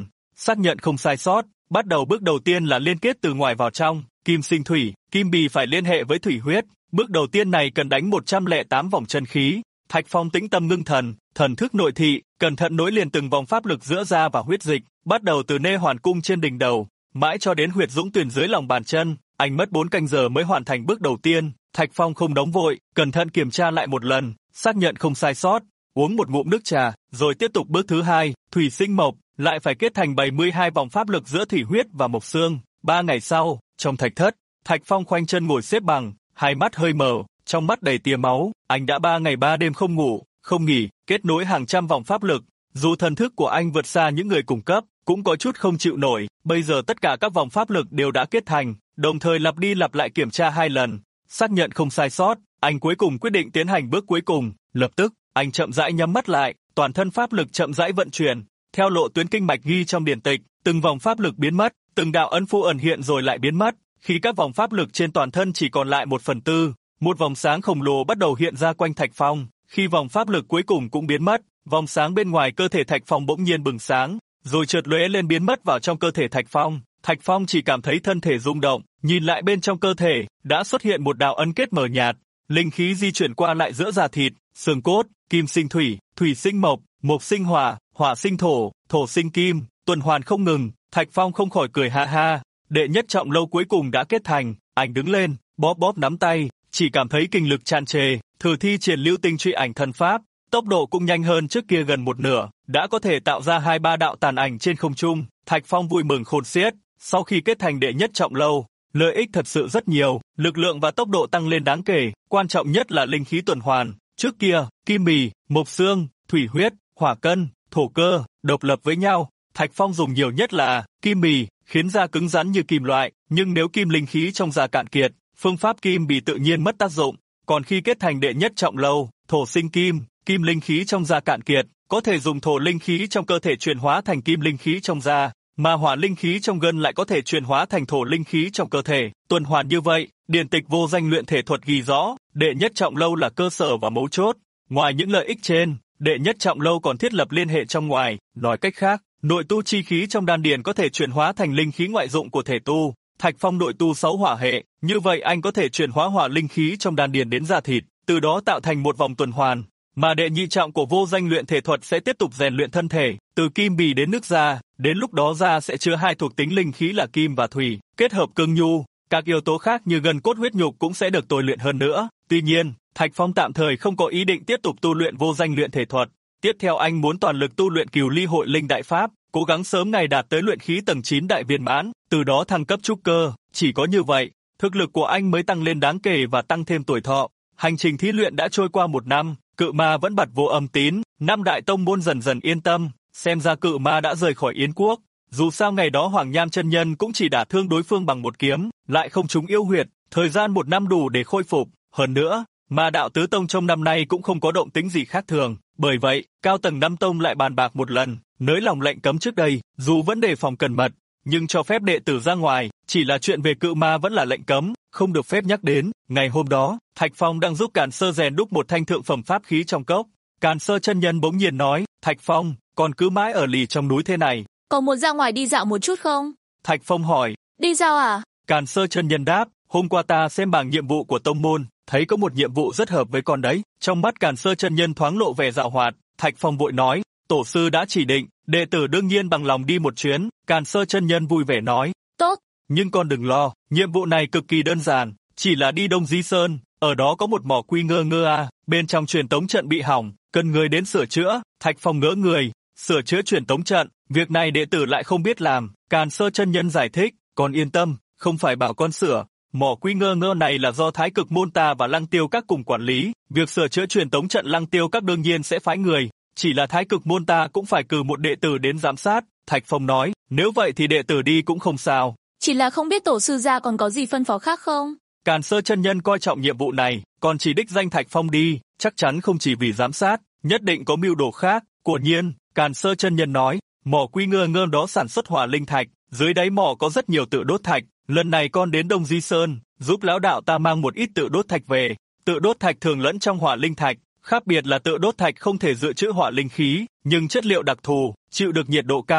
xác nhận không sai sót, bắt đầu bước đầu tiên là liên kết từ ngoài vào trong, kim sinh thủy, kim bì phải liên hệ với thủy huyết, bước đầu tiên này cần đánh 108 vòng chân khí. Thạch Phong tĩnh tâm ngưng thần, thần thức nội thị, cẩn thận nối liền từng vòng pháp lực giữa da và huyết dịch, bắt đầu từ nê hoàn cung trên đỉnh đầu, mãi cho đến huyệt dũng tuyển dưới lòng bàn chân. Anh mất 4 canh giờ mới hoàn thành bước đầu tiên. Thạch Phong không nóng vội, cẩn thận kiểm tra lại một lần, xác nhận không sai sót, uống một ngụm nước trà, rồi tiếp tục bước thứ hai, thủy sinh mộc, lại phải kết thành 72 vòng pháp lực giữa thủy huyết và mộc xương. 3 ngày sau, trong thạch thất, Thạch Phong khoanh chân ngồi xếp bằng, hai mắt hơi mở, trong mắt đầy tia máu. Anh đã 3 ngày 3 đêm không ngủ, không nghỉ, kết nối hàng trăm vòng pháp lực. Dù thần thức của anh vượt xa những người cùng cấp, cũng có chút không chịu nổi. Bây giờ tất cả các vòng pháp lực đều đã kết thành, đồng thời lặp đi lặp lại kiểm tra 2 lần, xác nhận không sai sót. Anh cuối cùng quyết định tiến hành bước cuối cùng. Lập tức, anh chậm rãi nhắm mắt lại, toàn thân pháp lực chậm rãi vận chuyển, theo lộ tuyến kinh mạch ghi trong điển tịch. Từng vòng pháp lực biến mất, từng đạo ấn phù ẩn hiện rồi lại biến mất. Khi các vòng pháp lực trên toàn thân chỉ còn lại 1/4, một vòng sáng khổng lồ bắt đầu hiện ra quanh Thạch Phong. Khi vòng pháp lực cuối cùng cũng biến mất, vòng sáng bên ngoài cơ thể Thạch Phong bỗng nhiên bừng sáng, rồi chợt lóe lên biến mất vào trong cơ thể Thạch Phong. Thạch Phong chỉ cảm thấy thân thể rung động, nhìn lại bên trong cơ thể, đã xuất hiện một đạo ấn kết mờ nhạt, linh khí di chuyển qua lại giữa da thịt, xương cốt, kim sinh thủy, thủy sinh mộc, mộc sinh hỏa, hỏa sinh thổ, thổ sinh kim, tuần hoàn không ngừng. Thạch Phong không khỏi cười ha ha, đệ nhất trọng lâu cuối cùng đã kết thành. Anh đứng lên, bóp bóp nắm tay, chỉ cảm thấy kinh lực tràn trề, thử thi triển lưu tinh truy ảnh thân pháp, tốc độ cũng nhanh hơn trước kia gần một nửa, đã có thể tạo ra 2-3 đạo tàn ảnh trên không trung. Thạch Phong vui mừng khôn xiết, sau khi kết thành đệ nhất trọng lâu, lợi ích thật sự rất nhiều, lực lượng và tốc độ tăng lên đáng kể, quan trọng nhất là linh khí tuần hoàn. Trước kia, kim bì, mộc xương, thủy huyết, hỏa cân, thổ cơ, độc lập với nhau, Thạch Phong dùng nhiều nhất là kim bì, khiến da cứng rắn như kim loại, nhưng nếu kim linh khí trong da cạn kiệt, phương pháp kim bì tự nhiên mất tác dụng. Còn khi kết thành đệ nhất trọng lâu, thổ sinh kim, kim linh khí trong da cạn kiệt, có thể dùng thổ linh khí trong cơ thể chuyển hóa thành kim linh khí trong da, mà hỏa linh khí trong gân lại có thể chuyển hóa thành thổ linh khí trong cơ thể, tuần hoàn như vậy. Điển tịch vô danh luyện thể thuật ghi rõ, đệ nhất trọng lâu là cơ sở và mấu chốt. Ngoài những lợi ích trên, đệ nhất trọng lâu còn thiết lập liên hệ trong ngoài, nói cách khác, nội tu chi khí trong đan điền có thể chuyển hóa thành linh khí ngoại dụng của thể tu. Thạch Phong nội tu 6 hỏa hệ, như vậy anh có thể chuyển hóa hỏa linh khí trong đan điền đến da thịt, từ đó tạo thành một vòng tuần hoàn. Mà đệ nhị trọng của vô danh luyện thể thuật sẽ tiếp tục rèn luyện thân thể, từ kim bì đến nước da, đến lúc đó da sẽ chứa 2 thuộc tính linh khí là kim và thủy, kết hợp cương nhu, các yếu tố khác như gân cốt huyết nhục cũng sẽ được tôi luyện hơn nữa. Tuy nhiên, Thạch Phong tạm thời không có ý định tiếp tục tu luyện vô danh luyện thể thuật. Tiếp theo anh muốn toàn lực tu luyện Cửu Ly Hội Linh Đại Pháp, cố gắng sớm ngày đạt tới luyện khí tầng 9 đại viên mãn, từ đó thăng cấp trúc cơ. Chỉ có như vậy, thực lực của anh mới tăng lên đáng kể và tăng thêm tuổi thọ. Hành trình thí luyện đã trôi qua 1 năm, Cự Ma vẫn bặt vô âm tín, 5 đại tông môn dần dần yên tâm, xem ra Cự Ma đã rời khỏi Yến Quốc. Dù sao ngày đó Hoàng Nham chân nhân cũng chỉ đả thương đối phương bằng một kiếm, lại không trúng yêu huyệt, thời gian 1 năm đủ để khôi phục. Hơn nữa, Ma đạo tứ tông trong năm nay cũng không có động tĩnh gì khác thường, bởi vậy, cao tầng 5 tông lại bàn bạc một lần, nới lỏng lệnh cấm trước đây, dù vẫn đề phòng cẩn mật, nhưng cho phép đệ tử ra ngoài, chỉ là chuyện về Cự Ma vẫn là lệnh cấm, không được phép nhắc đến. Ngày hôm đó, Thạch Phong đang giúp Càn Sơ rèn đúc một thanh thượng phẩm pháp khí trong cốc. Càn Sơ chân nhân bỗng nhiên nói, Thạch Phong, còn cứ mãi ở lì trong núi thế này. Có muốn ra ngoài đi dạo một chút không? Thạch Phong hỏi. Đi dạo à? Càn Sơ chân nhân đáp, hôm qua ta xem bảng nhiệm vụ của tông môn, thấy có một nhiệm vụ rất hợp với con đấy. Trong mắt Càn Sơ chân nhân thoáng lộ vẻ giảo hoạt, Thạch Phong vội nói, tổ sư đã chỉ định, đệ tử đương nhiên bằng lòng đi một chuyến. Càn Sơ chân nhân vui vẻ nói, tốt. Nhưng con đừng lo, nhiệm vụ này cực kỳ đơn giản, chỉ là đi Đông Di Sơn, ở đó có một mỏ quy ngơ ngơ a, bên trong truyền tống trận bị hỏng, cần người đến sửa chữa. Thạch Phong ngỡ người, sửa chữa truyền tống trận, việc này đệ tử lại không biết làm. Càn Sơ chân nhân giải thích, con yên tâm, không phải bảo con sửa, mỏ quy ngơ ngơ này là do Thái Cực môn ta và Lăng Tiêu các cùng quản lý, việc sửa chữa truyền tống trận Lăng Tiêu các đương nhiên sẽ phái người, chỉ là Thái Cực môn ta cũng phải cử một đệ tử đến giám sát. Thạch Phong nói, nếu vậy thì đệ tử đi cũng không sao. Chỉ là không biết tổ sư gia còn có gì phân phó khác không? Càn Sơ chân nhân coi trọng nhiệm vụ này, còn chỉ đích danh Thạch Phong đi, chắc chắn không chỉ vì giám sát, nhất định có mưu đồ khác. Quả nhiên, Càn Sơ chân nhân nói, mỏ quy ngơ ngơ đó sản xuất hỏa linh thạch, dưới đáy mỏ có rất nhiều tự đốt thạch, lần này con đến Đông Di Sơn, giúp lão đạo ta mang một ít tự đốt thạch về. Tự đốt thạch thường lẫn trong hỏa linh thạch, khác biệt là tự đốt thạch không thể dự trữ hỏa linh khí, nhưng chất liệu đặc thù, chịu được nhiệt độ cao,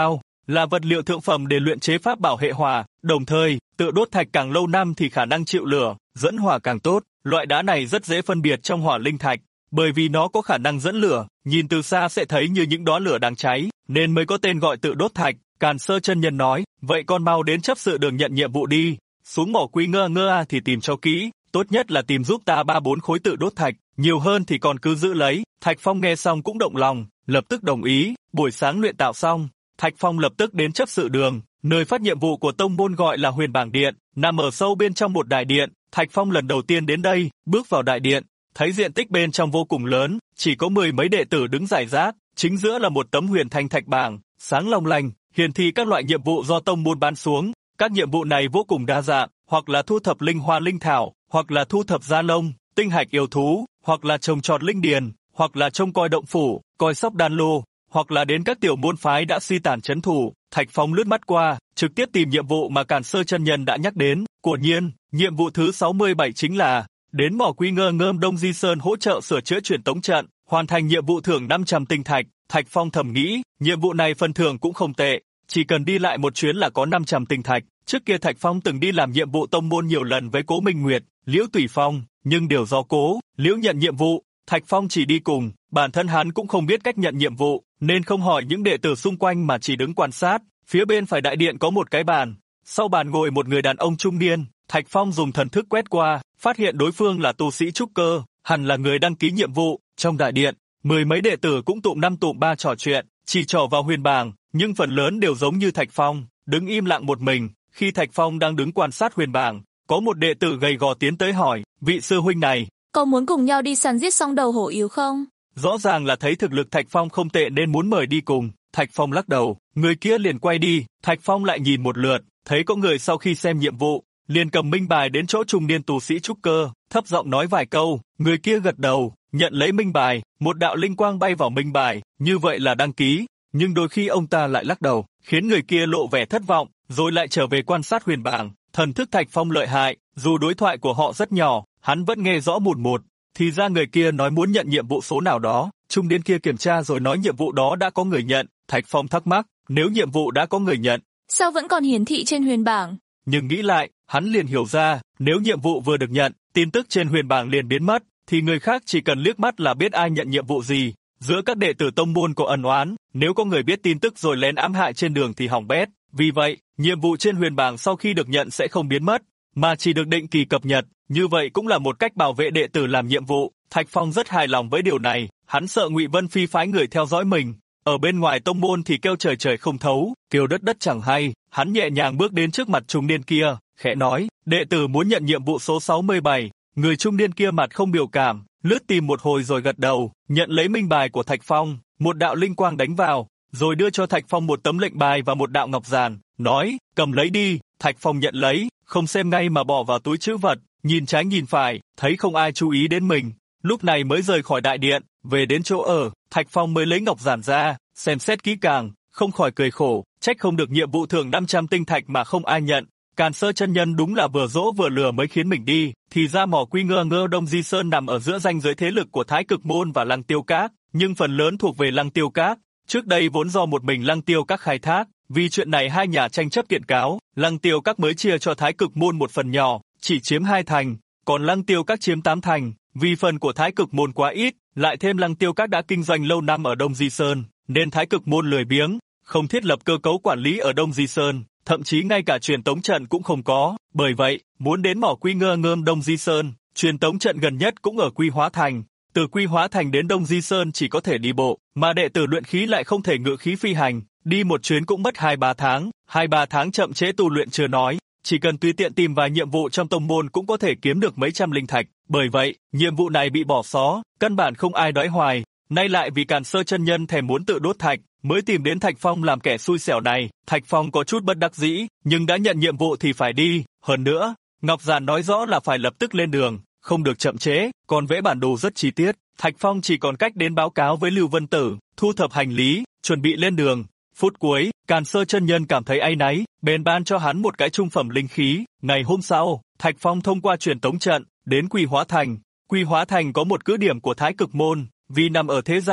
là vật liệu thượng phẩm để luyện chế pháp bảo hệ hỏa, đồng thời, tự đốt thạch càng lâu năm thì khả năng chịu lửa, dẫn hỏa càng tốt. Loại đá này rất dễ phân biệt trong hỏa linh thạch, bởi vì nó có khả năng dẫn lửa, nhìn từ xa sẽ thấy như những đóa lửa đang cháy, nên mới có tên gọi tự đốt thạch. Càn Sơ chân nhân nói, vậy con mau đến chấp sự đường nhận nhiệm vụ đi, xuống mỏ Quy Ngơ Ngơ thì tìm cho kỹ, tốt nhất là tìm giúp ta 3-4 khối tự đốt thạch, nhiều hơn thì còn cứ giữ lấy. Thạch Phong nghe xong cũng động lòng, lập tức đồng ý. Buổi sáng luyện tạo xong, Thạch Phong lập tức đến chấp sự đường, nơi phát nhiệm vụ của tông môn gọi là Huyền Bảng Điện, nằm ở sâu bên trong một đại điện. Thạch Phong lần đầu tiên đến đây, bước vào đại điện, thấy diện tích bên trong vô cùng lớn, chỉ có 10 mấy đệ tử đứng rải rác, chính giữa là một tấm huyền thanh thạch bảng, sáng long lanh, hiển thị các loại nhiệm vụ do tông môn ban xuống. Các nhiệm vụ này vô cùng đa dạng, hoặc là thu thập linh hoa linh thảo, hoặc là thu thập da lông, tinh hạch yêu thú, hoặc là trồng trọt linh điền, hoặc là trông coi động phủ, coi sóc đan lô, hoặc là đến các tiểu môn phái đã suy tàn trấn thủ. Thạch Phong lướt mắt qua, trực tiếp tìm nhiệm vụ mà Càn Sơ chân nhân đã nhắc đến. Quả nhiên, nhiệm vụ thứ 67 chính là đến mỏ Quy Ngơ Ngơ Đông Di Sơn hỗ trợ sửa chữa truyền tống trận, hoàn thành nhiệm vụ thưởng 500 tinh thạch. Thạch Phong thầm nghĩ, nhiệm vụ này phần thưởng cũng không tệ, chỉ cần đi lại một chuyến là có 500 tinh thạch. Trước kia Thạch Phong từng đi làm nhiệm vụ tông môn nhiều lần với Cố Minh Nguyệt, Liễu Tùy Phong, nhưng đều do Cố, Liễu nhận nhiệm vụ, Thạch Phong chỉ đi cùng, bản thân hắn cũng không biết cách nhận nhiệm vụ, nên không hỏi những đệ tử xung quanh mà chỉ đứng quan sát. Phía bên phải đại điện có một cái bàn, sau bàn ngồi một người đàn ông trung niên. Thạch Phong dùng thần thức quét qua, phát hiện đối phương là tu sĩ trúc cơ, hẳn là người đăng ký nhiệm vụ. Trong đại điện, 10 mấy đệ tử cũng tụm 5 tụm 3 trò chuyện, chỉ trỏ vào huyền bảng, nhưng phần lớn đều giống như Thạch Phong, đứng im lặng một mình. Khi Thạch Phong đang đứng quan sát huyền bảng, có một đệ tử gầy gò tiến tới hỏi, vị sư huynh này, có muốn cùng nhau đi săn giết xong đầu hổ yếu không? Rõ ràng là thấy thực lực Thạch Phong không tệ nên muốn mời đi cùng. Thạch Phong lắc đầu, người kia liền quay đi. Thạch Phong lại nhìn một lượt, thấy có người sau khi xem nhiệm vụ, liền cầm minh bài đến chỗ trung niên tu sĩ trúc cơ, thấp giọng nói vài câu. Người kia gật đầu, nhận lấy minh bài, một đạo linh quang bay vào minh bài, như vậy là đăng ký. Nhưng đôi khi ông ta lại lắc đầu, khiến người kia lộ vẻ thất vọng, rồi lại trở về quan sát huyền bảng. Thần thức Thạch Phong lợi hại, dù đối thoại của họ rất nhỏ, hắn vẫn nghe rõ một một. Thì ra người kia nói muốn nhận nhiệm vụ số nào đó, trung niên kia kiểm tra rồi nói nhiệm vụ đó đã có người nhận. Thạch Phong thắc mắc, nếu nhiệm vụ đã có người nhận, sao vẫn còn hiển thị trên huyền bảng? Nhưng nghĩ lại, hắn liền hiểu ra, nếu nhiệm vụ vừa được nhận, tin tức trên huyền bảng liền biến mất, thì người khác chỉ cần liếc mắt là biết ai nhận nhiệm vụ gì. Giữa các đệ tử tông môn có ân oán, nếu có người biết tin tức rồi lén ám hại trên đường thì hỏng bét. Vì vậy, nhiệm vụ trên huyền bảng sau khi được nhận sẽ không biến mất, mà chỉ được định kỳ cập nhật. Như vậy cũng là một cách bảo vệ đệ tử làm nhiệm vụ. Thạch Phong rất hài lòng với điều này, hắn sợ Ngụy Vân Phi phái người theo dõi mình. Ở bên ngoài tông môn thì kêu trời trời không thấu, kêu đất đất chẳng hay. Hắn nhẹ nhàng bước đến trước mặt trung niên kia, khẽ nói, đệ tử muốn nhận nhiệm vụ số 67. Người trung niên kia mặt không biểu cảm, lướt tìm một hồi rồi gật đầu, nhận lấy minh bài của Thạch Phong, một đạo linh quang đánh vào, rồi đưa cho Thạch Phong một tấm lệnh bài và một đạo ngọc giản, nói, cầm lấy đi. Thạch Phong nhận lấy, không xem ngay mà bỏ vào túi trữ vật, nhìn trái nhìn phải, thấy không ai chú ý đến mình, lúc này mới rời khỏi đại điện, về đến chỗ ở. Thạch Phong mới lấy ngọc giản ra, xem xét kỹ càng, không khỏi cười khổ, trách không được nhiệm vụ thưởng 500 tinh thạch mà không ai nhận. Càn Sơ chân nhân đúng là vừa dỗ vừa lừa mới khiến mình đi. Thì ra mỏ Quy Ngơ Ngơ Đông Di Sơn nằm ở giữa ranh giới thế lực của Thái Cực Môn và Lăng Tiêu Các, nhưng phần lớn thuộc về Lăng Tiêu Các. Trước đây vốn do một mình Lăng Tiêu Các khai thác, vì chuyện này hai nhà tranh chấp kiện cáo, Lăng Tiêu Các mới chia cho Thái Cực Môn một phần nhỏ, chỉ chiếm 2 thành, còn Lăng Tiêu Các chiếm 8 thành. Vì phần của Thái Cực Môn quá ít, lại thêm Lăng Tiêu Các đã kinh doanh lâu năm ở Đông Di Sơn, nên Thái Cực Môn lười biếng, không thiết lập cơ cấu quản lý ở Đông Di Sơn, thậm chí ngay cả truyền tống trận cũng không có. Bởi vậy, muốn đến mỏ Quy Ngơ Ngơ Đông Di Sơn, truyền tống trận gần nhất cũng ở Quy Hóa Thành. Từ Quy Hóa Thành đến Đông Di Sơn chỉ có thể đi bộ, mà đệ tử luyện khí lại không thể ngự khí phi hành, đi một chuyến cũng mất 2-3 tháng, 2-3 tháng chậm trễ tu luyện chưa nói, chỉ cần tùy tiện tìm vài nhiệm vụ trong tông môn cũng có thể kiếm được mấy trăm linh thạch. Bởi vậy, nhiệm vụ này bị bỏ xó, căn bản không ai đói hoài. Nay lại vì Càn Sơ chân nhân thèm muốn tự đốt thạch, mới tìm đến Thạch Phong làm kẻ xui xẻo này. Thạch Phong có chút bất đắc dĩ, nhưng đã nhận nhiệm vụ thì phải đi. Hơn nữa, ngọc giản nói rõ là phải lập tức lên đường, không được chậm trễ, còn vẽ bản đồ rất chi tiết. Thạch Phong chỉ còn cách đến báo cáo với Lưu Vân Tử, thu thập hành lý, chuẩn bị lên đường. Phút cuối, Càn Sơ chân nhân cảm thấy áy náy, bèn ban cho hắn một cái trung phẩm linh khí. Ngày hôm sau, Thạch Phong thông qua truyền tống trận, đến Quy Hóa Thành. Quy Hóa Thành có một cứ điểm của Thái Cực Môn, vì nằm ở thế gian,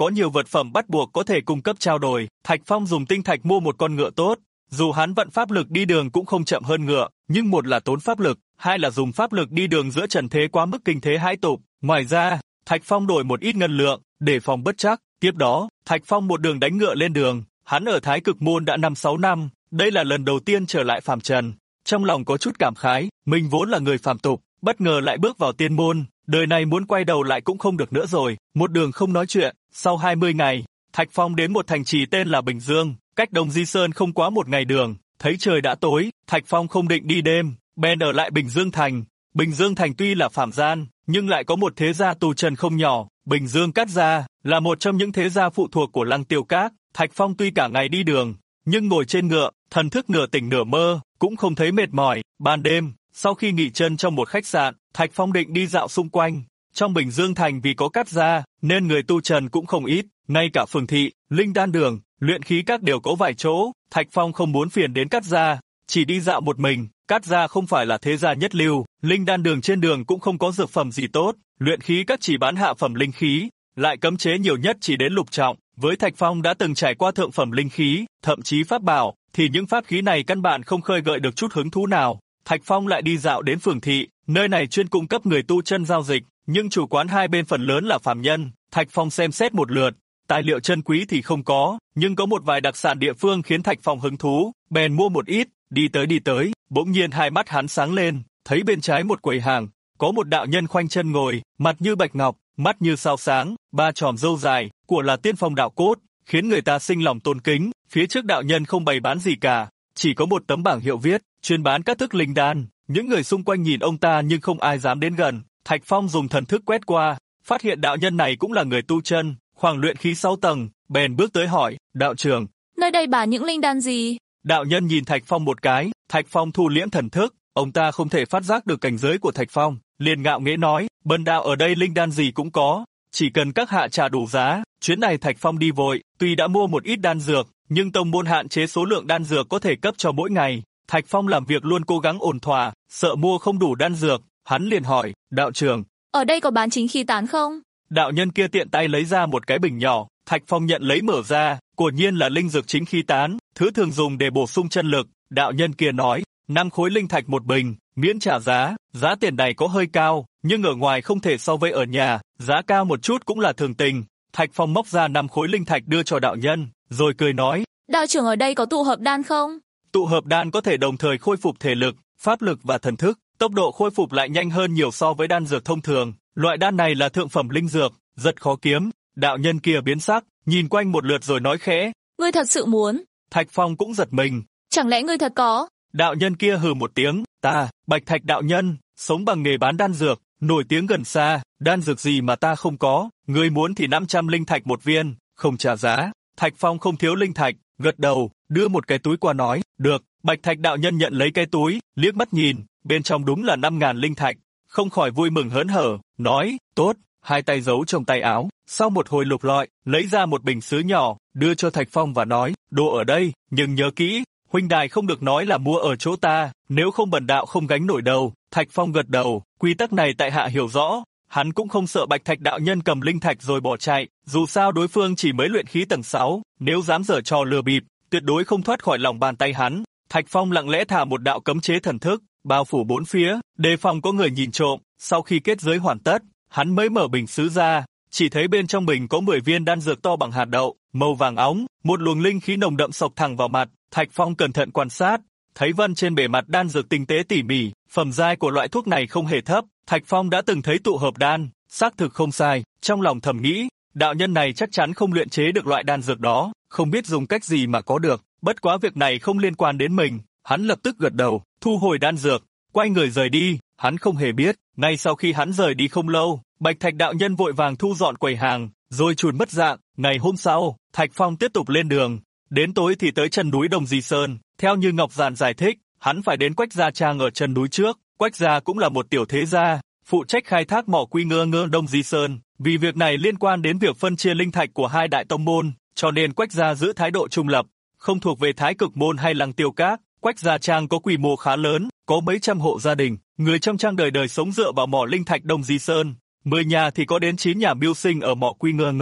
có nhiều vật phẩm bắt buộc có thể cung cấp trao đổi. Thạch Phong dùng tinh thạch mua một con ngựa tốt. Dù hắn vận pháp lực đi đường cũng không chậm hơn ngựa, nhưng một là tốn pháp lực, hai là dùng pháp lực đi đường giữa trần thế quá mức kinh thế hãi tục. Ngoài ra, Thạch Phong đổi một ít ngân lượng, để phòng bất trắc. Tiếp đó, Thạch Phong một đường đánh ngựa lên đường. Hắn ở Thái Cực Môn đã 5-6 năm, đây là lần đầu tiên trở lại phàm trần. Trong lòng có chút cảm khái, mình vốn là người phàm tục, bất ngờ lại bước vào tiên môn, đời này muốn quay đầu lại cũng không được nữa rồi. Một đường không nói chuyện, sau 20 ngày, Thạch Phong đến một thành trì tên là Bình Dương, cách Đông Di Sơn không quá một ngày đường. Thấy trời đã tối, Thạch Phong không định đi đêm, bèn ở lại Bình Dương thành. Bình Dương thành tuy là phàm gian, nhưng lại có một thế gia tu trần không nhỏ. Bình Dương Cát gia là một trong những thế gia phụ thuộc của Lăng Tiêu Các. Thạch Phong tuy cả ngày đi đường, nhưng ngồi trên ngựa, thần thức nửa tỉnh nửa mơ, cũng không thấy mệt mỏi. Ban đêm, sau khi nghỉ chân trong một khách sạn, Thạch Phong định đi dạo xung quanh. Trong Bình Dương thành vì có Cát gia, nên người tu trần cũng không ít, ngay cả phường thị, linh đan đường, luyện khí các đều có vài chỗ. Thạch Phong không muốn phiền đến Cát gia, chỉ đi dạo một mình. Cát gia không phải là thế gia nhất lưu, linh đan đường trên đường cũng không có dược phẩm gì tốt, luyện khí các chỉ bán hạ phẩm linh khí, lại cấm chế nhiều nhất chỉ đến lục trọng. Với Thạch Phong đã từng trải qua thượng phẩm linh khí, thậm chí pháp bảo, thì những pháp khí này căn bản không khơi gợi được chút hứng thú nào. Thạch Phong lại đi dạo đến phường thị, nơi này chuyên cung cấp người tu chân giao dịch, nhưng chủ quán hai bên phần lớn là phàm nhân. Thạch Phong xem xét một lượt, tài liệu chân quý thì không có, nhưng có một vài đặc sản địa phương khiến Thạch Phong hứng thú, bèn mua một ít. Đi tới, bỗng nhiên hai mắt hắn sáng lên, thấy bên trái một quầy hàng, có một đạo nhân khoanh chân ngồi, mặt như bạch ngọc, mắt như sao sáng, ba chòm râu dài, của là tiên phong đạo cốt, khiến người ta sinh lòng tôn kính. Phía trước đạo nhân không bày bán gì cả, chỉ có một tấm bảng hiệu viết, chuyên bán các thức linh đan. Những người xung quanh nhìn ông ta nhưng không ai dám đến gần. Thạch Phong dùng thần thức quét qua, phát hiện đạo nhân này cũng là người tu chân, khoảng luyện khí 6 tầng, bèn bước tới hỏi, đạo trưởng, nơi đây bán những linh đan gì? Đạo nhân nhìn Thạch Phong một cái, Thạch Phong thu liễm thần thức, ông ta không thể phát giác được cảnh giới của Thạch Phong, liền ngạo nghễ nói, bần đạo ở đây linh đan gì cũng có, chỉ cần các hạ trả đủ giá. Chuyến này Thạch Phong đi vội, tuy đã mua một ít đan dược, nhưng tông môn hạn chế số lượng đan dược có thể cấp cho mỗi ngày. Thạch Phong làm việc luôn cố gắng ổn thỏa, sợ mua không đủ đan dược, hắn liền hỏi, đạo trưởng, ở đây có bán chính khí tán không? Đạo nhân kia tiện tay lấy ra một cái bình nhỏ, Thạch Phong nhận lấy mở ra, quả nhiên là linh dược chính khí tán, thứ thường dùng để bổ sung chân lực. Đạo nhân kia nói, 5 khối linh thạch một bình, miễn trả giá, giá tiền này có hơi cao, nhưng ở ngoài không thể so với ở nhà, giá cao một chút cũng là thường tình. Thạch Phong móc ra 5 khối linh thạch đưa cho đạo nhân, rồi cười nói, đạo trưởng ở đây có tụ hợp đan không? Tụ hợp đan có thể đồng thời khôi phục thể lực, pháp lực và thần thức, tốc độ khôi phục lại nhanh hơn nhiều so với đan dược thông thường. Loại đan này là thượng phẩm linh dược, rất khó kiếm. Đạo nhân kia biến sắc, nhìn quanh một lượt rồi nói khẽ, ngươi thật sự muốn? Thạch Phong cũng giật mình. Chẳng lẽ ngươi thật có? Đạo nhân kia hừ một tiếng, ta, Bạch Thạch đạo nhân, sống bằng nghề bán đan dược, nổi tiếng gần xa, đan dược gì mà ta không có, ngươi muốn thì 500 linh thạch một viên, không trả giá. Thạch Phong không thiếu linh thạch, gật đầu, đưa một cái túi qua nói, được. Bạch Thạch đạo nhân nhận lấy cái túi, liếc mắt nhìn, bên trong đúng là 5.000 linh thạch, không khỏi vui mừng hớn hở, nói, tốt, hai tay giấu trong tay áo, sau một hồi lục lọi, lấy ra một bình sứ nhỏ, đưa cho Thạch Phong và nói, đồ ở đây, nhưng nhớ kỹ, huynh đài không được nói là mua ở chỗ ta, nếu không bần đạo không gánh nổi đầu. Thạch Phong gật đầu, quy tắc này tại hạ hiểu rõ, hắn cũng không sợ Bạch Thạch đạo nhân cầm linh thạch rồi bỏ chạy, dù sao đối phương chỉ mới luyện khí tầng 6, nếu dám giở trò lừa bịp, tuyệt đối không thoát khỏi lòng bàn tay hắn. Thạch Phong lặng lẽ thả một đạo cấm chế thần thức, bao phủ bốn phía, đề phòng có người nhìn trộm. Sau khi kết giới hoàn tất, hắn mới mở bình sứ ra, chỉ thấy bên trong bình có 10 viên đan dược to bằng hạt đậu, màu vàng óng, một luồng linh khí nồng đậm xộc thẳng vào mặt. Thạch Phong cẩn thận quan sát, thấy vân trên bề mặt đan dược tinh tế tỉ mỉ, phẩm giai của loại thuốc này không hề thấp. Thạch Phong đã từng thấy tụ hợp đan, xác thực không sai, trong lòng thầm nghĩ, đạo nhân này chắc chắn không luyện chế được loại đan dược đó, không biết dùng cách gì mà có được, bất quá việc này không liên quan đến mình. Hắn lập tức gật đầu, thu hồi đan dược, quay người rời đi. Hắn không hề biết, ngay sau khi hắn rời đi không lâu, Bạch Thạch đạo nhân vội vàng thu dọn quầy hàng, rồi chuồn mất dạng. Ngày hôm sau, Thạch Phong tiếp tục lên đường, đến tối thì tới chân núi Đông Di Sơn. Theo như Ngọc Giản giải thích, hắn phải đến Quách Gia Trang ở chân núi trước. Quách Gia cũng là một tiểu thế gia, phụ trách khai thác mỏ quy ngơ Đông Di Sơn. Vì việc này liên quan đến việc phân chia linh thạch của hai đại tông môn, cho nên Quách Gia giữ thái độ trung lập, không thuộc về Thái Cực Môn hay Lăng Tiêu Các. Quách Gia Trang có quy mô khá lớn, có mấy trăm hộ gia đình, người trong trang đời đời sống dựa vào mỏ linh thạch Đông Di Sơn. 10 nhà thì có đến 9 nhà mưu sinh ở mỏ quy ngơ.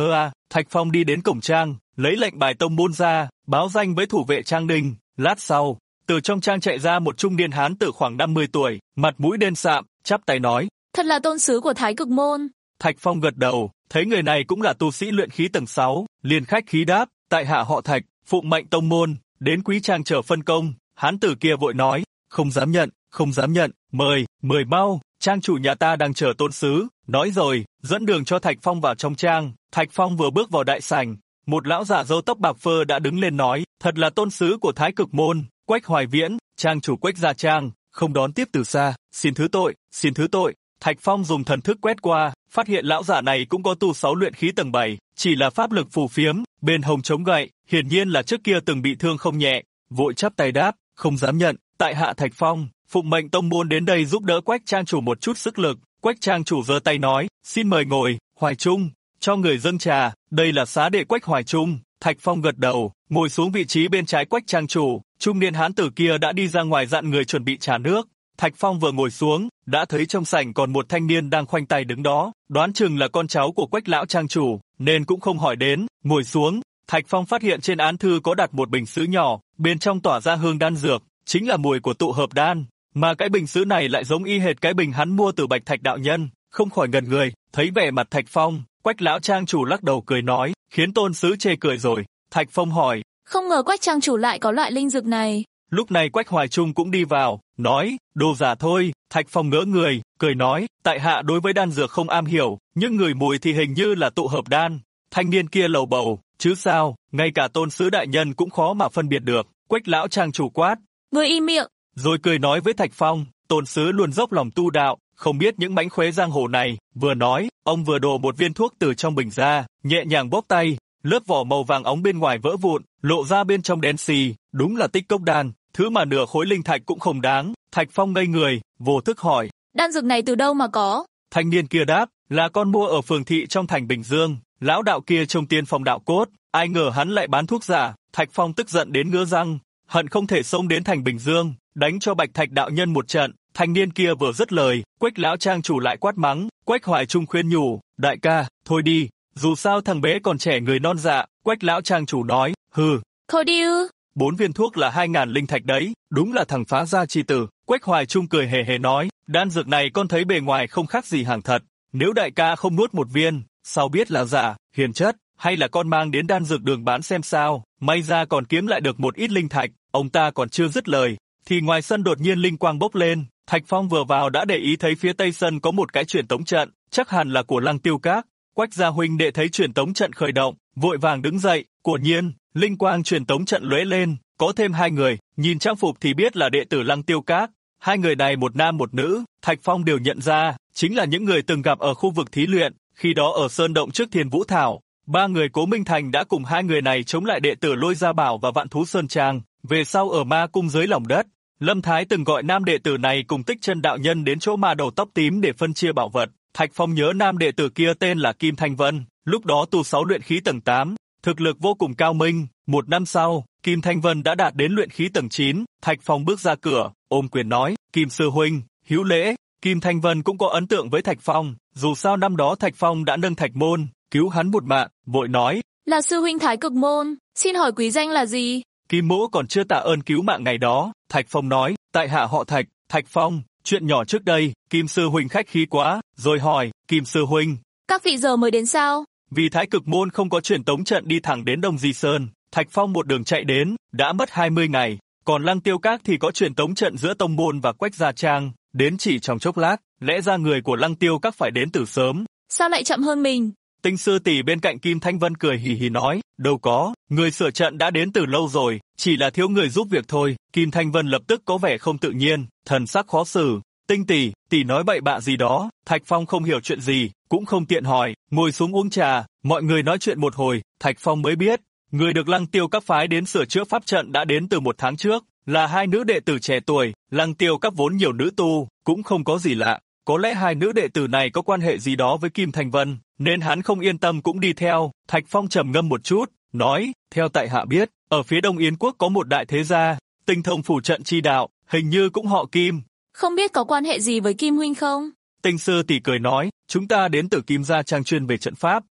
Thạch Phong đi đến cổng trang, lấy lệnh bài tông môn ra, báo danh với thủ vệ trang đình. Lát sau, từ trong trang chạy ra một trung niên hán tử khoảng 50 tuổi, mặt mũi đen sạm, chắp tay nói: Thật là tôn sứ của Thái Cực Môn. Thạch Phong gật đầu, thấy người này cũng là tu sĩ luyện khí tầng 6, liền khách khí đáp: tại hạ họ Thạch, phụng mệnh tông môn, đến quý trang chờ phân công. Hán tử kia vội nói: không dám nhận, mời mau, trang chủ nhà ta đang chờ tôn sứ. Nói rồi, dẫn đường cho Thạch Phong vào trong trang. Thạch Phong vừa bước vào đại sảnh, một lão giả râu tóc bạc phơ đã đứng lên nói: thật là tôn sứ của Thái Cực Môn, Quách Hoài Viễn, trang chủ Quách gia trang, không đón tiếp từ xa, xin thứ tội. Thạch Phong dùng thần thức quét qua, phát hiện lão giả này cũng có tu 6 luyện khí tầng 7, chỉ là pháp lực phù phiếm, bên hông chống gậy, hiển nhiên là trước kia từng bị thương không nhẹ, vội chắp tay đáp: không dám nhận, tại hạ Thạch Phong, phụng mệnh tông môn đến đây giúp đỡ Quách trang chủ một chút sức lực. Quách trang chủ giơ tay nói: xin mời ngồi. Hoài Trung, cho người dâng trà, đây là xá đệ Quách Hoài Trung. Thạch Phong gật đầu, ngồi xuống vị trí bên trái Quách trang chủ. Trung niên hán tử kia đã đi ra ngoài dặn người chuẩn bị trà nước. Thạch Phong vừa ngồi xuống, đã thấy trong sảnh còn một thanh niên đang khoanh tay đứng đó, đoán chừng là con cháu của Quách lão trang chủ, nên cũng không hỏi đến. Ngồi xuống, Thạch Phong phát hiện trên án thư có đặt một bình sứ nhỏ, bên trong tỏa ra hương đan dược, chính là mùi của tụ hợp đan, mà cái bình sứ này lại giống y hệt cái bình hắn mua từ Bạch Thạch đạo nhân, không khỏi ngẩn người. Thấy vẻ mặt Thạch Phong, Quách lão trang chủ lắc đầu cười nói, khiến tôn sứ chê cười rồi. Thạch Phong hỏi: không ngờ Quách trang chủ lại có loại linh dược này. Lúc này Quách Hoài Trung cũng đi vào, nói: đồ giả thôi. Thạch Phong ngỡ người, cười nói: tại hạ đối với đan dược không am hiểu, nhưng ngửi mùi thì hình như là tụ hợp đan. Thanh niên kia lầu bầu: chứ sao, ngay cả tôn sứ đại nhân cũng khó mà phân biệt được. Quách lão trang chủ quát: Ngươi im miệng. Rồi cười nói với Thạch Phong: tôn sứ luôn dốc lòng tu đạo, không biết những mánh khóe giang hồ này. Vừa nói, ông vừa đổ một viên thuốc từ trong bình ra, nhẹ nhàng bóp tay, lớp vỏ màu vàng óng bên ngoài vỡ vụn, lộ ra bên trong đen xì, đúng là tích cốc đan, thứ mà nửa khối linh thạch cũng không đáng. Thạch Phong ngây người, vô thức hỏi: đan dược này từ đâu mà có? Thanh niên kia đáp: là con mua ở phường thị trong thành Bình Dương, lão đạo kia trông tiên phong đạo cốt, ai ngờ hắn lại bán thuốc giả. Thạch Phong tức giận đến ngứa răng, hận không thể xông đến thành Bình Dương, đánh cho Bạch Thạch đạo nhân một trận. Thanh niên kia vừa dứt lời, Quách lão trang chủ lại quát mắng. Quách Hoài Trung khuyên nhủ: đại ca, thôi đi, dù sao thằng bé còn trẻ người non dạ. Quách lão trang chủ nói: hừ, thôi đi ư? 4 viên thuốc là 2.000 linh thạch đấy, đúng là thằng phá gia chi tử. Quách Hoài Trung cười hề hề nói: đan dược này con thấy bề ngoài không khác gì hàng thật, nếu đại ca không nuốt một viên, sao biết là giả, hiền chất, hay là con mang đến đan dược đường bán xem sao, may ra còn kiếm lại được một ít linh thạch. Ông ta còn chưa dứt lời, thì ngoài sân đột nhiên linh quang bốc lên. Thạch Phong vừa vào đã để ý thấy phía tây sân có một cái truyền tống trận, chắc hẳn là của Lăng Tiêu Các. Quách gia huynh đệ thấy truyền tống trận khởi động, vội vàng đứng dậy. Quả nhiên, linh quang truyền tống trận lóe lên, có thêm 2 người, nhìn trang phục thì biết là đệ tử Lăng Tiêu Các. 2 người này một nam một nữ, Thạch Phong đều nhận ra, chính là những người từng gặp ở khu vực thí luyện, khi đó ở sơn động trước Thiên Vũ Thảo. 3 người Cố Minh Thành đã cùng 2 người này chống lại đệ tử Lôi Gia Bảo và Vạn Thú Sơn Trang, về sau ở Ma Cung dưới lòng đất. Lâm Thái từng gọi nam đệ tử này cùng Tích Chân đạo nhân đến chỗ ma đầu tóc tím để phân chia bảo vật. Thạch Phong nhớ nam đệ tử kia tên là Kim Thanh Vân, lúc đó tu 6 luyện khí tầng 8, thực lực vô cùng cao minh. 1 năm sau, Kim Thanh Vân đã đạt đến luyện khí tầng 9. Thạch Phong bước ra cửa, ôm quyền nói: Kim sư huynh, hữu lễ. Kim Thanh Vân cũng có ấn tượng với Thạch Phong, dù sao năm đó Thạch Phong đã nâng Thạch Môn, cứu hắn một mạng, vội nói: là sư huynh Thái Cực Môn, xin hỏi quý danh là gì? Kim mỗ còn chưa tạ ơn cứu mạng ngày đó. Thạch Phong nói: tại hạ họ Thạch, Thạch Phong, chuyện nhỏ trước đây. Kim sư huynh khách khí quá, rồi hỏi: Kim sư huynh, các vị giờ mới đến sao? Vì Thái Cực Môn không có truyền tống trận đi thẳng đến Đông Di Sơn, Thạch Phong một đường chạy đến, đã mất 20 ngày. Còn Lăng Tiêu Các thì có truyền tống trận giữa tông môn và Quách gia trang, đến chỉ trong chốc lát, lẽ ra người của Lăng Tiêu Các phải đến từ sớm. Sao lại chậm hơn mình? Tinh sư tỷ bên cạnh Kim Thanh Vân cười hì hì nói: đâu có, người sửa trận đã đến từ lâu rồi, chỉ là thiếu người giúp việc thôi. Kim Thanh Vân lập tức có vẻ không tự nhiên, thần sắc khó xử. Tinh tỷ nói bậy bạ gì đó. Thạch Phong không hiểu chuyện gì, cũng không tiện hỏi, ngồi xuống uống trà. Mọi người nói chuyện một hồi, Thạch Phong mới biết, người được Lăng Tiêu Các phái đến sửa chữa pháp trận đã đến từ 1 tháng trước, là 2 nữ đệ tử trẻ tuổi. Lăng Tiêu Các vốn nhiều nữ tu, cũng không có gì lạ. Có lẽ 2 nữ đệ tử này có quan hệ gì đó với Kim Thanh Vân, nên hắn không yên tâm cũng đi theo. Thạch Phong trầm ngâm một chút, nói: theo tại hạ biết, ở phía Đông Yến quốc có một đại thế gia, tinh thông phủ trận chi đạo, hình như cũng họ Kim. Không biết có quan hệ gì với Kim huynh không? Tinh sư tỷ cười nói: chúng ta đến từ Kim gia trang chuyên về trận pháp,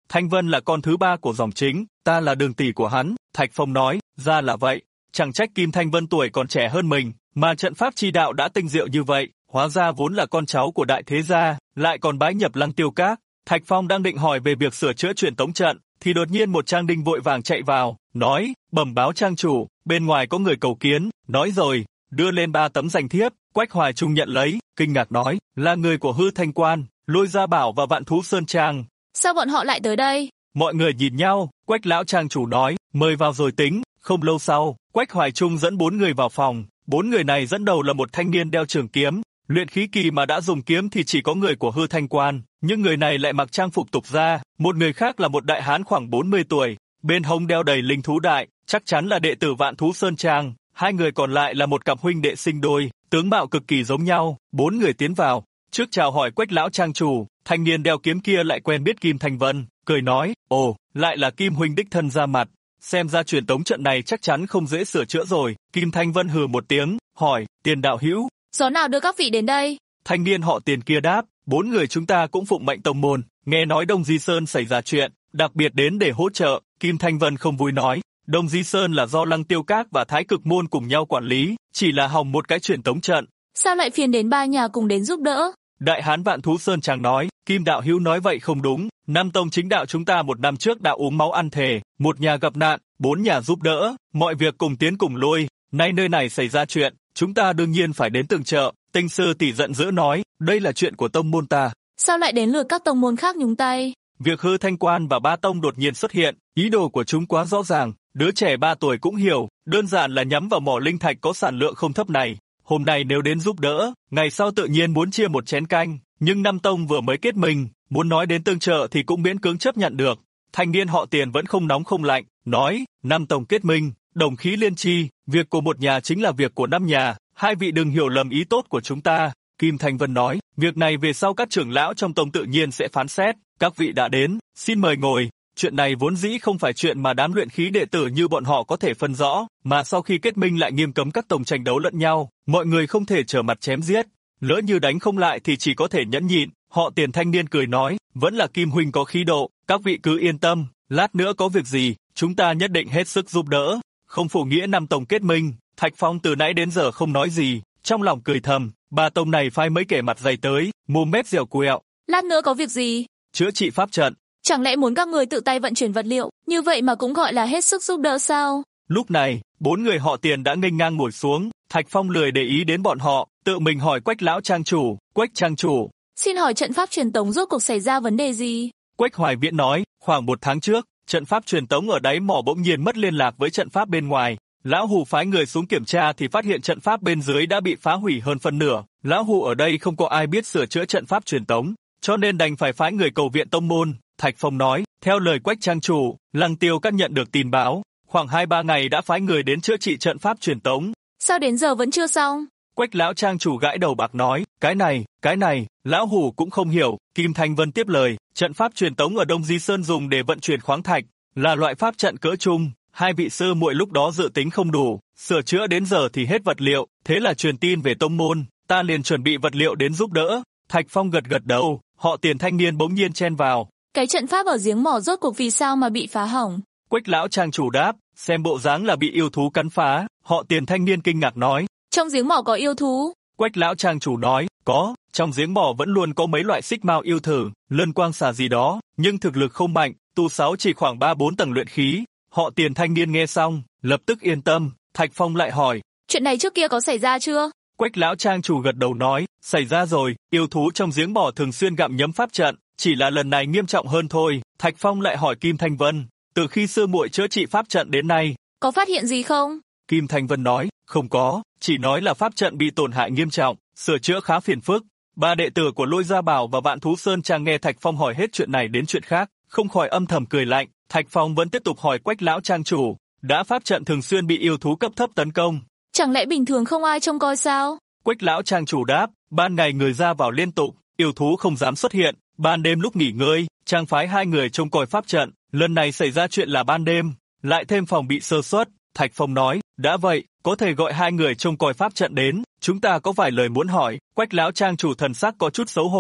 Thanh Vân là con thứ ba của dòng chính, ta là đường tỷ của hắn. Thạch Phong nói, ra là vậy. Chẳng trách Kim Thanh Vân tuổi còn trẻ hơn mình, mà trận pháp chi đạo đã tinh diệu như vậy. Hóa ra vốn là con cháu của đại thế gia, lại còn bái nhập Lăng Tiêu Các. Thạch Phong đang định hỏi về việc sửa chữa truyền tống trận, thì đột nhiên một trang đinh vội vàng chạy vào, nói, bẩm báo trang chủ, bên ngoài có người cầu kiến. Nói rồi, đưa lên 3 tấm danh thiếp. Quách Hoài Trung nhận lấy, kinh ngạc nói, là người của Hư Thanh Quan, Lôi Gia Bảo và Vạn Thú Sơn Trang. Sao bọn họ lại tới đây? Mọi người nhìn nhau, Quách lão trang chủ nói, mời vào rồi tính. Không lâu sau, Quách Hoài Trung dẫn 4 người vào phòng. 4 người này dẫn đầu là một thanh niên đeo trường kiếm, luyện khí kỳ mà đã dùng kiếm thì chỉ có người của Hư Thanh Quan, nhưng người này lại mặc trang phục tục gia. Một người khác là một đại hán khoảng 40 tuổi, bên hông đeo đầy linh thú đại, chắc chắn là đệ tử Vạn Thú Sơn Trang. 2 người còn lại là một cặp huynh đệ sinh đôi, tướng mạo cực kỳ giống nhau. 4 người tiến vào, trước chào hỏi Quách lão trang chủ. Thanh niên đeo kiếm kia lại quen biết Kim Thanh Vân, cười nói, ồ, lại là Kim huynh đích thân ra mặt. Xem ra truyền tống trận này chắc chắn không dễ sửa chữa rồi. Kim Thanh Vân hừ một tiếng, hỏi, Tiền đạo hữu, Gió nào đưa các vị đến đây? thanh niên họ Tiền kia đáp, 4 người chúng ta cũng phụng mệnh tông môn, nghe nói Đông Di Sơn xảy ra chuyện, đặc biệt đến để hỗ trợ. Kim Thanh Vân không vui nói, Đông Di Sơn là do Lăng Tiêu Các và Thái Cực Môn cùng nhau quản lý, chỉ là hỏng một cái truyền tống trận. Sao lại phiền đến 3 nhà cùng đến giúp đỡ? Đại hán Vạn Thú Sơn Trang nói, Kim đạo hữu nói vậy không đúng, Nam Tông chính đạo chúng ta 1 năm trước đã uống máu ăn thề, 1 nhà gặp nạn, 4 nhà giúp đỡ, mọi việc cùng tiến cùng lui, nay nơi này xảy ra chuyện, chúng ta đương nhiên phải đến tường trợ. Tinh sư tỷ giận dữ nói, đây là chuyện của tông môn ta. Sao lại đến lượt các tông môn khác nhúng tay? Việc Hư Thanh Quan và 3 tông đột nhiên xuất hiện, ý đồ của chúng quá rõ ràng, đứa trẻ 3 tuổi cũng hiểu, đơn giản là nhắm vào mỏ linh thạch có sản lượng không thấp này. Hôm nay nếu đến giúp đỡ, ngày sau tự nhiên muốn chia một chén canh, nhưng 5 tông vừa mới kết minh, muốn nói đến tương trợ thì cũng miễn cưỡng chấp nhận được. Thanh niên họ Tiền vẫn không nóng không lạnh, nói, 5 tông kết minh, đồng khí liên chi, việc của một nhà chính là việc của 5 nhà, 2 vị đừng hiểu lầm ý tốt của chúng ta. Kim Thanh Vân nói, việc này về sau các trưởng lão trong tông tự nhiên sẽ phán xét, các vị đã đến, xin mời ngồi. Chuyện này vốn dĩ không phải chuyện mà đám luyện khí đệ tử như bọn họ có thể phân rõ, mà sau khi kết minh lại nghiêm cấm các tông tranh đấu lẫn nhau, mọi người không thể trở mặt chém giết, lỡ như đánh không lại thì chỉ có thể nhẫn nhịn. Họ Tiền thanh niên cười nói, vẫn là Kim huynh có khí độ, các vị cứ yên tâm, lát nữa có việc gì, chúng ta nhất định hết sức giúp đỡ. Không phủ nghĩa 5 tông kết minh, Thạch Phong từ nãy đến giờ không nói gì, trong lòng cười thầm, 3 tông này phái mấy kẻ mặt dày tới, mồm mép dẻo quẹo. Lát nữa có việc gì? Chữa trị pháp trận. Chẳng lẽ muốn các người tự tay vận chuyển vật liệu, như vậy mà cũng gọi là hết sức giúp đỡ sao? Lúc này, 4 người họ Tiền đã nghênh ngang ngồi xuống, Thạch Phong lười để ý đến bọn họ, tự mình hỏi Quách lão trang chủ, Quách trang chủ. Xin hỏi trận pháp truyền tống rốt cuộc xảy ra vấn đề gì? Quách Hoài Viễn nói, khoảng 1 tháng trước, trận pháp truyền tống ở đáy mỏ bỗng nhiên mất liên lạc với trận pháp bên ngoài. Lão Hù phái người xuống kiểm tra thì phát hiện trận pháp bên dưới đã bị phá hủy hơn phân nửa. Lão Hù ở đây không có ai biết sửa chữa trận pháp truyền tống, cho nên đành phải phái người cầu viện tông môn. Thạch Phong nói, theo lời Quách trang chủ, Lăng Tiêu Các nhận được tin báo, khoảng 2-3 ngày đã phái người đến chữa trị trận pháp truyền tống. Sao đến giờ vẫn chưa xong? Quách lão trang chủ gãi đầu bạc nói, cái này, lão Hù cũng không hiểu. Kim Thanh Vân tiếp lời, trận pháp truyền tống ở Đông Di Sơn dùng để vận chuyển khoáng thạch, là loại pháp trận cỡ trung. 2 vị sư muội lúc đó dự tính không đủ, sửa chữa đến giờ thì hết vật liệu, thế là truyền tin về tông môn, ta liền chuẩn bị vật liệu đến giúp đỡ. Thạch Phong gật đầu, họ Tiền thanh niên bỗng nhiên chen vào. Cái trận pháp ở giếng mỏ rốt cuộc vì sao mà bị phá hỏng? Quách lão trang chủ đáp, xem bộ dáng là bị yêu thú cắn phá. Họ Tiền thanh niên kinh ngạc nói, trong giếng mỏ có yêu thú? Quách lão trang chủ nói, có, trong giếng mỏ vẫn luôn có mấy loại xích mao yêu thử, lân quang xà gì đó, nhưng thực lực không mạnh, tu 6 chỉ khoảng 3-4 tầng luyện khí. Họ Tiền thanh niên nghe xong, lập tức yên tâm. Thạch Phong lại hỏi, chuyện này trước kia có xảy ra chưa? Quách lão trang chủ gật đầu nói, xảy ra rồi, yêu thú trong giếng mỏ thường xuyên gặm nhấm pháp trận, chỉ là lần này nghiêm trọng hơn thôi. Thạch Phong lại hỏi Kim Thanh Vân, từ khi sư muội chữa trị pháp trận đến nay, có phát hiện gì không? Kim Thanh Vân nói, không có, chỉ nói là pháp trận bị tổn hại nghiêm trọng, sửa chữa khá phiền phức. 3 đệ tử của Lôi Gia Bảo và Vạn Thú Sơn Trang nghe Thạch Phong hỏi hết chuyện này đến chuyện khác, không khỏi âm thầm cười lạnh. Thạch Phong vẫn tiếp tục hỏi Quách lão trang chủ, đã pháp trận thường xuyên bị yêu thú cấp thấp tấn công, chẳng lẽ bình thường không ai trông coi sao? Quách lão trang chủ đáp, ban ngày người ra vào liên tục, yêu thú không dám xuất hiện, ban đêm lúc nghỉ ngơi, trang phái 2 người trông coi pháp trận, lần này xảy ra chuyện là ban đêm, lại thêm phòng bị sơ suất. Thạch Phong nói, đã vậy, có thể gọi 2 người trông coi pháp trận đến, chúng ta có vài lời muốn hỏi. Quách lão trang chủ thần sắc có chút xấu hổ,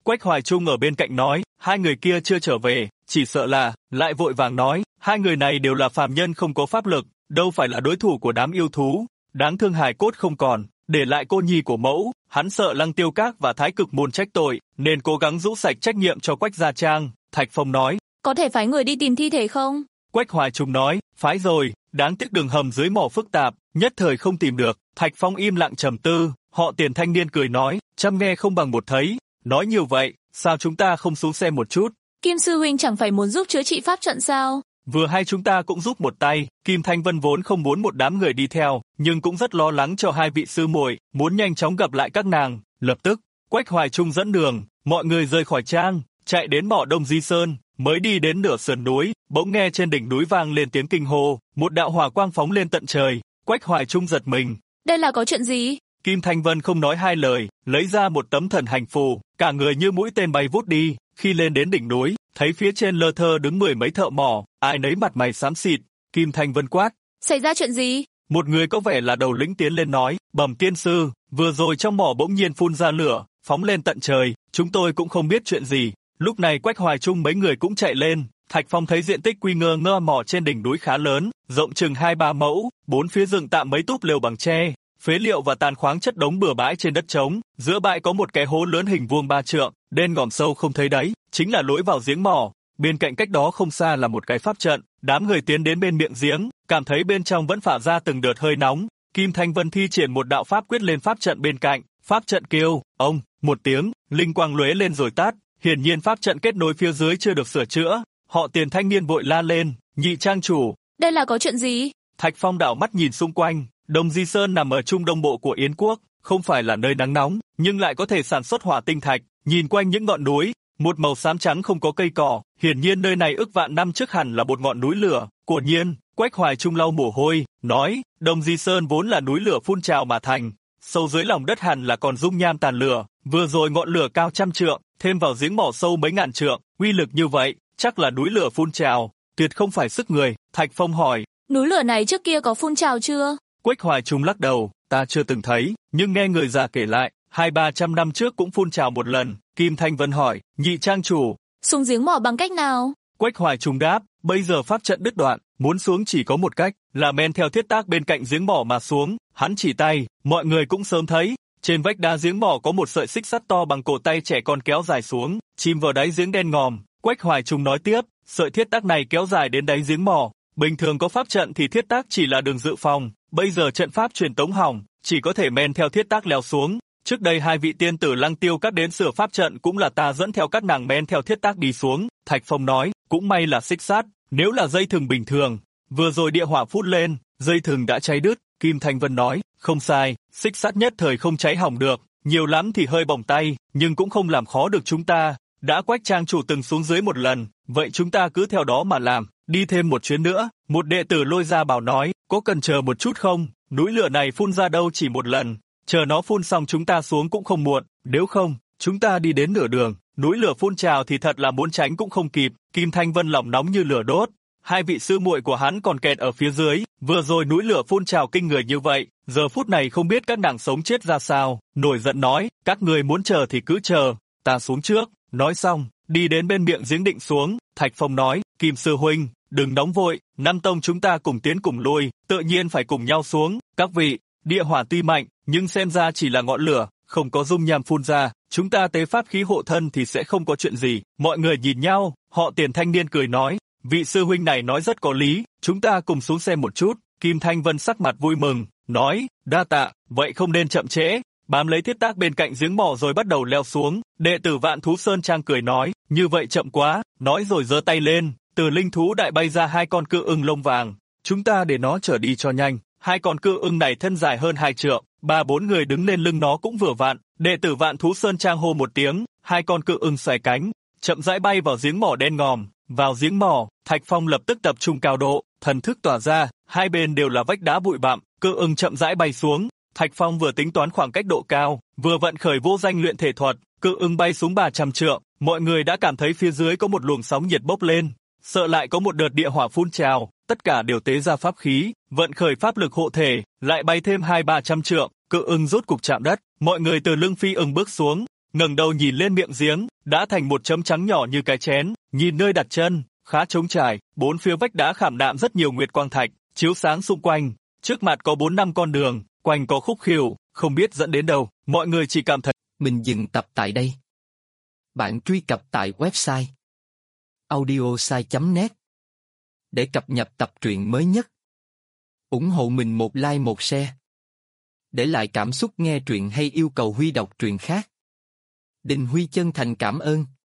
Quách Hoài Trung ở bên cạnh nói, hai người kia chưa trở về, chỉ sợ là, lại vội vàng nói, hai người này đều là phàm nhân không có pháp lực, đâu phải là đối thủ của đám yêu thú, đáng thương hài cốt không còn, để lại cô nhi của mẫu, hắn sợ Lăng Tiêu Các và Thái Cực Môn trách tội, nên cố gắng rũ sạch trách nhiệm cho Quách gia trang. Thạch Phong nói, có thể phái người đi tìm thi thể không? Quách Hoài Trung nói, phái rồi, đáng tiếc đường hầm dưới mỏ phức tạp, nhất thời không tìm được. Thạch Phong im lặng trầm tư, họ Tiền thanh niên cười nói, trăm nghe không bằng một thấy, nói nhiều vậy, sao chúng ta không xuống xem một chút? Kim sư huynh chẳng phải muốn giúp chữa trị pháp trận sao? Vừa hay chúng ta cũng giúp một tay. Kim Thanh Vân vốn không muốn một đám người đi theo, nhưng cũng rất lo lắng cho hai vị sư muội, muốn nhanh chóng gặp lại các nàng. Lập tức, Quách Hoài Trung dẫn đường, mọi người rời khỏi trang, chạy đến mỏ Đông Di Sơn, mới đi đến nửa sườn núi, bỗng nghe trên đỉnh núi vang lên tiếng kinh hô, một đạo hỏa quang phóng lên tận trời. Quách Hoài Trung giật mình. Đây là có chuyện gì? Kim Thanh Vân không nói hai lời, lấy ra một tấm thần hành phù, cả người như mũi tên bay vút đi. Khi lên đến đỉnh núi, thấy phía trên lơ thơ đứng mười mấy thợ mỏ, ai nấy mặt mày xám xịt. Kim Thanh Vân quát, xảy ra chuyện gì? Một người có vẻ là đầu lĩnh tiến lên nói, bẩm tiên sư, vừa rồi trong mỏ bỗng nhiên phun ra lửa, phóng lên tận trời, chúng tôi cũng không biết chuyện gì. Lúc này Quách Hoài Trung mấy người cũng chạy lên. Thạch Phong thấy diện tích quy ngơ mỏ trên đỉnh núi khá lớn, rộng chừng 2-3 mẫu, bốn phía dựng tạm mấy túp lều bằng tre, phế liệu và tàn khoáng chất đống bừa bãi trên đất trống. Giữa bãi có một cái hố lớn hình vuông 3 trượng, đen ngòm sâu không thấy đáy, chính là lối vào giếng mỏ. Bên cạnh cách đó không xa là một cái pháp trận. Đám người tiến đến bên miệng giếng, cảm thấy bên trong vẫn phả ra từng đợt hơi nóng. Kim Thanh Vân thi triển một đạo pháp quyết lên pháp trận bên cạnh, pháp trận kêu, ông, một tiếng, linh quang lóe lên rồi tắt. Hiển nhiên pháp trận kết nối phía dưới chưa được sửa chữa. Họ Tiền thanh niên vội la lên, nhị trang chủ. Đây là có chuyện gì? Thạch Phong đảo mắt nhìn xung quanh, Đông Di Sơn nằm ở trung đông bộ của Yến quốc, không phải là nơi nắng nóng, nhưng lại có thể sản xuất hỏa tinh thạch. Nhìn quanh những ngọn núi, một màu xám trắng không có cây cỏ, hiển nhiên nơi này ức vạn năm trước hẳn là một ngọn núi lửa. Quả nhiên, Quách Hoài Trung lau mồ hôi, nói, Đông Di Sơn vốn là núi lửa phun trào mà thành, sâu dưới lòng đất hẳn là còn dung nham tàn lửa, vừa rồi ngọn lửa cao 100 trượng, thêm vào giếng mỏ sâu mấy ngàn trượng, uy lực như vậy, chắc là núi lửa phun trào, tuyệt không phải sức người. Thạch Phong hỏi, núi lửa này trước kia có phun trào chưa? Quách Hoài Trung lắc đầu, ta chưa từng thấy, nhưng nghe người già kể lại, 200-300 năm trước cũng phun trào một lần. Kim Thanh Vân hỏi, nhị trang chủ, xuống giếng mỏ bằng cách nào? Quách Hoài Trung đáp, bây giờ pháp trận đứt đoạn, muốn xuống chỉ có một cách, là men theo thiết tác bên cạnh giếng mỏ mà xuống. Hắn chỉ tay, mọi người cũng sớm thấy, trên vách đá giếng mỏ có một sợi xích sắt to bằng cổ tay trẻ con kéo dài xuống, chìm vào đáy giếng đen ngòm. Quách Hoài Trung nói tiếp, sợi thiết tác này kéo dài đến đáy giếng mỏ. Bình thường có pháp trận thì thiết tác chỉ là đường dự phòng, bây giờ trận pháp truyền tống hỏng, chỉ có thể men theo thiết tác leo xuống. Trước đây hai vị tiên tử Lăng Tiêu Các đến sửa pháp trận cũng là ta dẫn theo các nàng men theo thiết tác đi xuống. Thạch Phong nói, cũng may là xích sắt, nếu là dây thừng bình thường, vừa rồi địa hỏa phút lên, dây thừng đã cháy đứt. Kim Thanh Vân nói, không sai, xích sắt nhất thời không cháy hỏng được, nhiều lắm thì hơi bỏng tay, nhưng cũng không làm khó được chúng ta. Đã Quách trang chủ từng xuống dưới một lần, vậy chúng ta cứ theo đó mà làm. Đi thêm một chuyến nữa, một đệ tử lôi ra bảo nói, có cần chờ một chút không? Núi lửa này phun ra đâu chỉ một lần, chờ nó phun xong chúng ta xuống cũng không muộn, nếu không, chúng ta đi đến nửa đường, núi lửa phun trào thì thật là muốn tránh cũng không kịp. Kim Thanh Vân lòng nóng như lửa đốt, hai vị sư muội của hắn còn kẹt ở phía dưới, vừa rồi núi lửa phun trào kinh người như vậy, giờ phút này không biết các nàng sống chết ra sao, nổi giận nói, các người muốn chờ thì cứ chờ, ta xuống trước. Nói xong, đi đến bên miệng giếng định xuống. Thạch Phong nói, Kim sư huynh, đừng nóng vội, năm tông chúng ta cùng tiến cùng lui, tự nhiên phải cùng nhau xuống. Các vị, địa hỏa tuy mạnh, nhưng xem ra chỉ là ngọn lửa, không có dung nham phun ra, chúng ta tế pháp khí hộ thân thì sẽ không có chuyện gì. Mọi người nhìn nhau, họ Tiền thanh niên cười nói, vị sư huynh này nói rất có lý, chúng ta cùng xuống xem một chút. Kim Thanh Vân sắc mặt vui mừng, nói, đa tạ, vậy không nên chậm trễ. Bám lấy thiết tác bên cạnh giếng mỏ rồi bắt đầu leo xuống. Đệ tử Vạn Thú Sơn Trang cười nói, như vậy chậm quá, nói rồi giơ tay lên, từ linh thú đại bay ra 2 con cự ưng lông vàng. Chúng ta để nó trở đi cho nhanh. 2 con cự ưng này thân dài hơn 2 trượng, 3-4 người đứng lên lưng nó cũng vừa vặn. Đệ tử Vạn Thú Sơn Trang hô một tiếng, 2 con cự ưng xoài cánh, chậm rãi bay vào giếng mỏ đen ngòm. Vào giếng mỏ, Thạch Phong lập tức tập trung cao độ, thần thức tỏa ra, hai bên đều là vách đá bụi bặm, cự ưng chậm rãi bay xuống. Thạch Phong vừa tính toán khoảng cách độ cao, vừa vận khởi vô danh luyện thể thuật, cự ưng bay xuống 300 trượng, mọi người đã cảm thấy phía dưới có một luồng sóng nhiệt bốc lên, sợ lại có một đợt địa hỏa phun trào, tất cả đều tế ra pháp khí, vận khởi pháp lực hộ thể, lại bay thêm 200-300 trượng, cự ưng rốt cục chạm đất, mọi người từ lưng phi ưng bước xuống, ngẩng đầu nhìn lên miệng giếng, đã thành một chấm trắng nhỏ như cái chén, nhìn nơi đặt chân, khá trống trải, bốn phía vách đá khảm nạm rất nhiều nguyệt quang thạch, chiếu sáng xung quanh, trước mặt có 4-5 con đường, quanh có khúc khuỷu, không biết dẫn đến đâu, mọi người chỉ cảm thấy. Mình dừng tập tại đây. Bạn truy cập tại website audiosai.net để cập nhật tập truyện mới nhất. Ủng hộ mình một like một share. Để lại cảm xúc nghe truyện hay yêu cầu Huy đọc truyện khác. Đình Huy chân thành cảm ơn.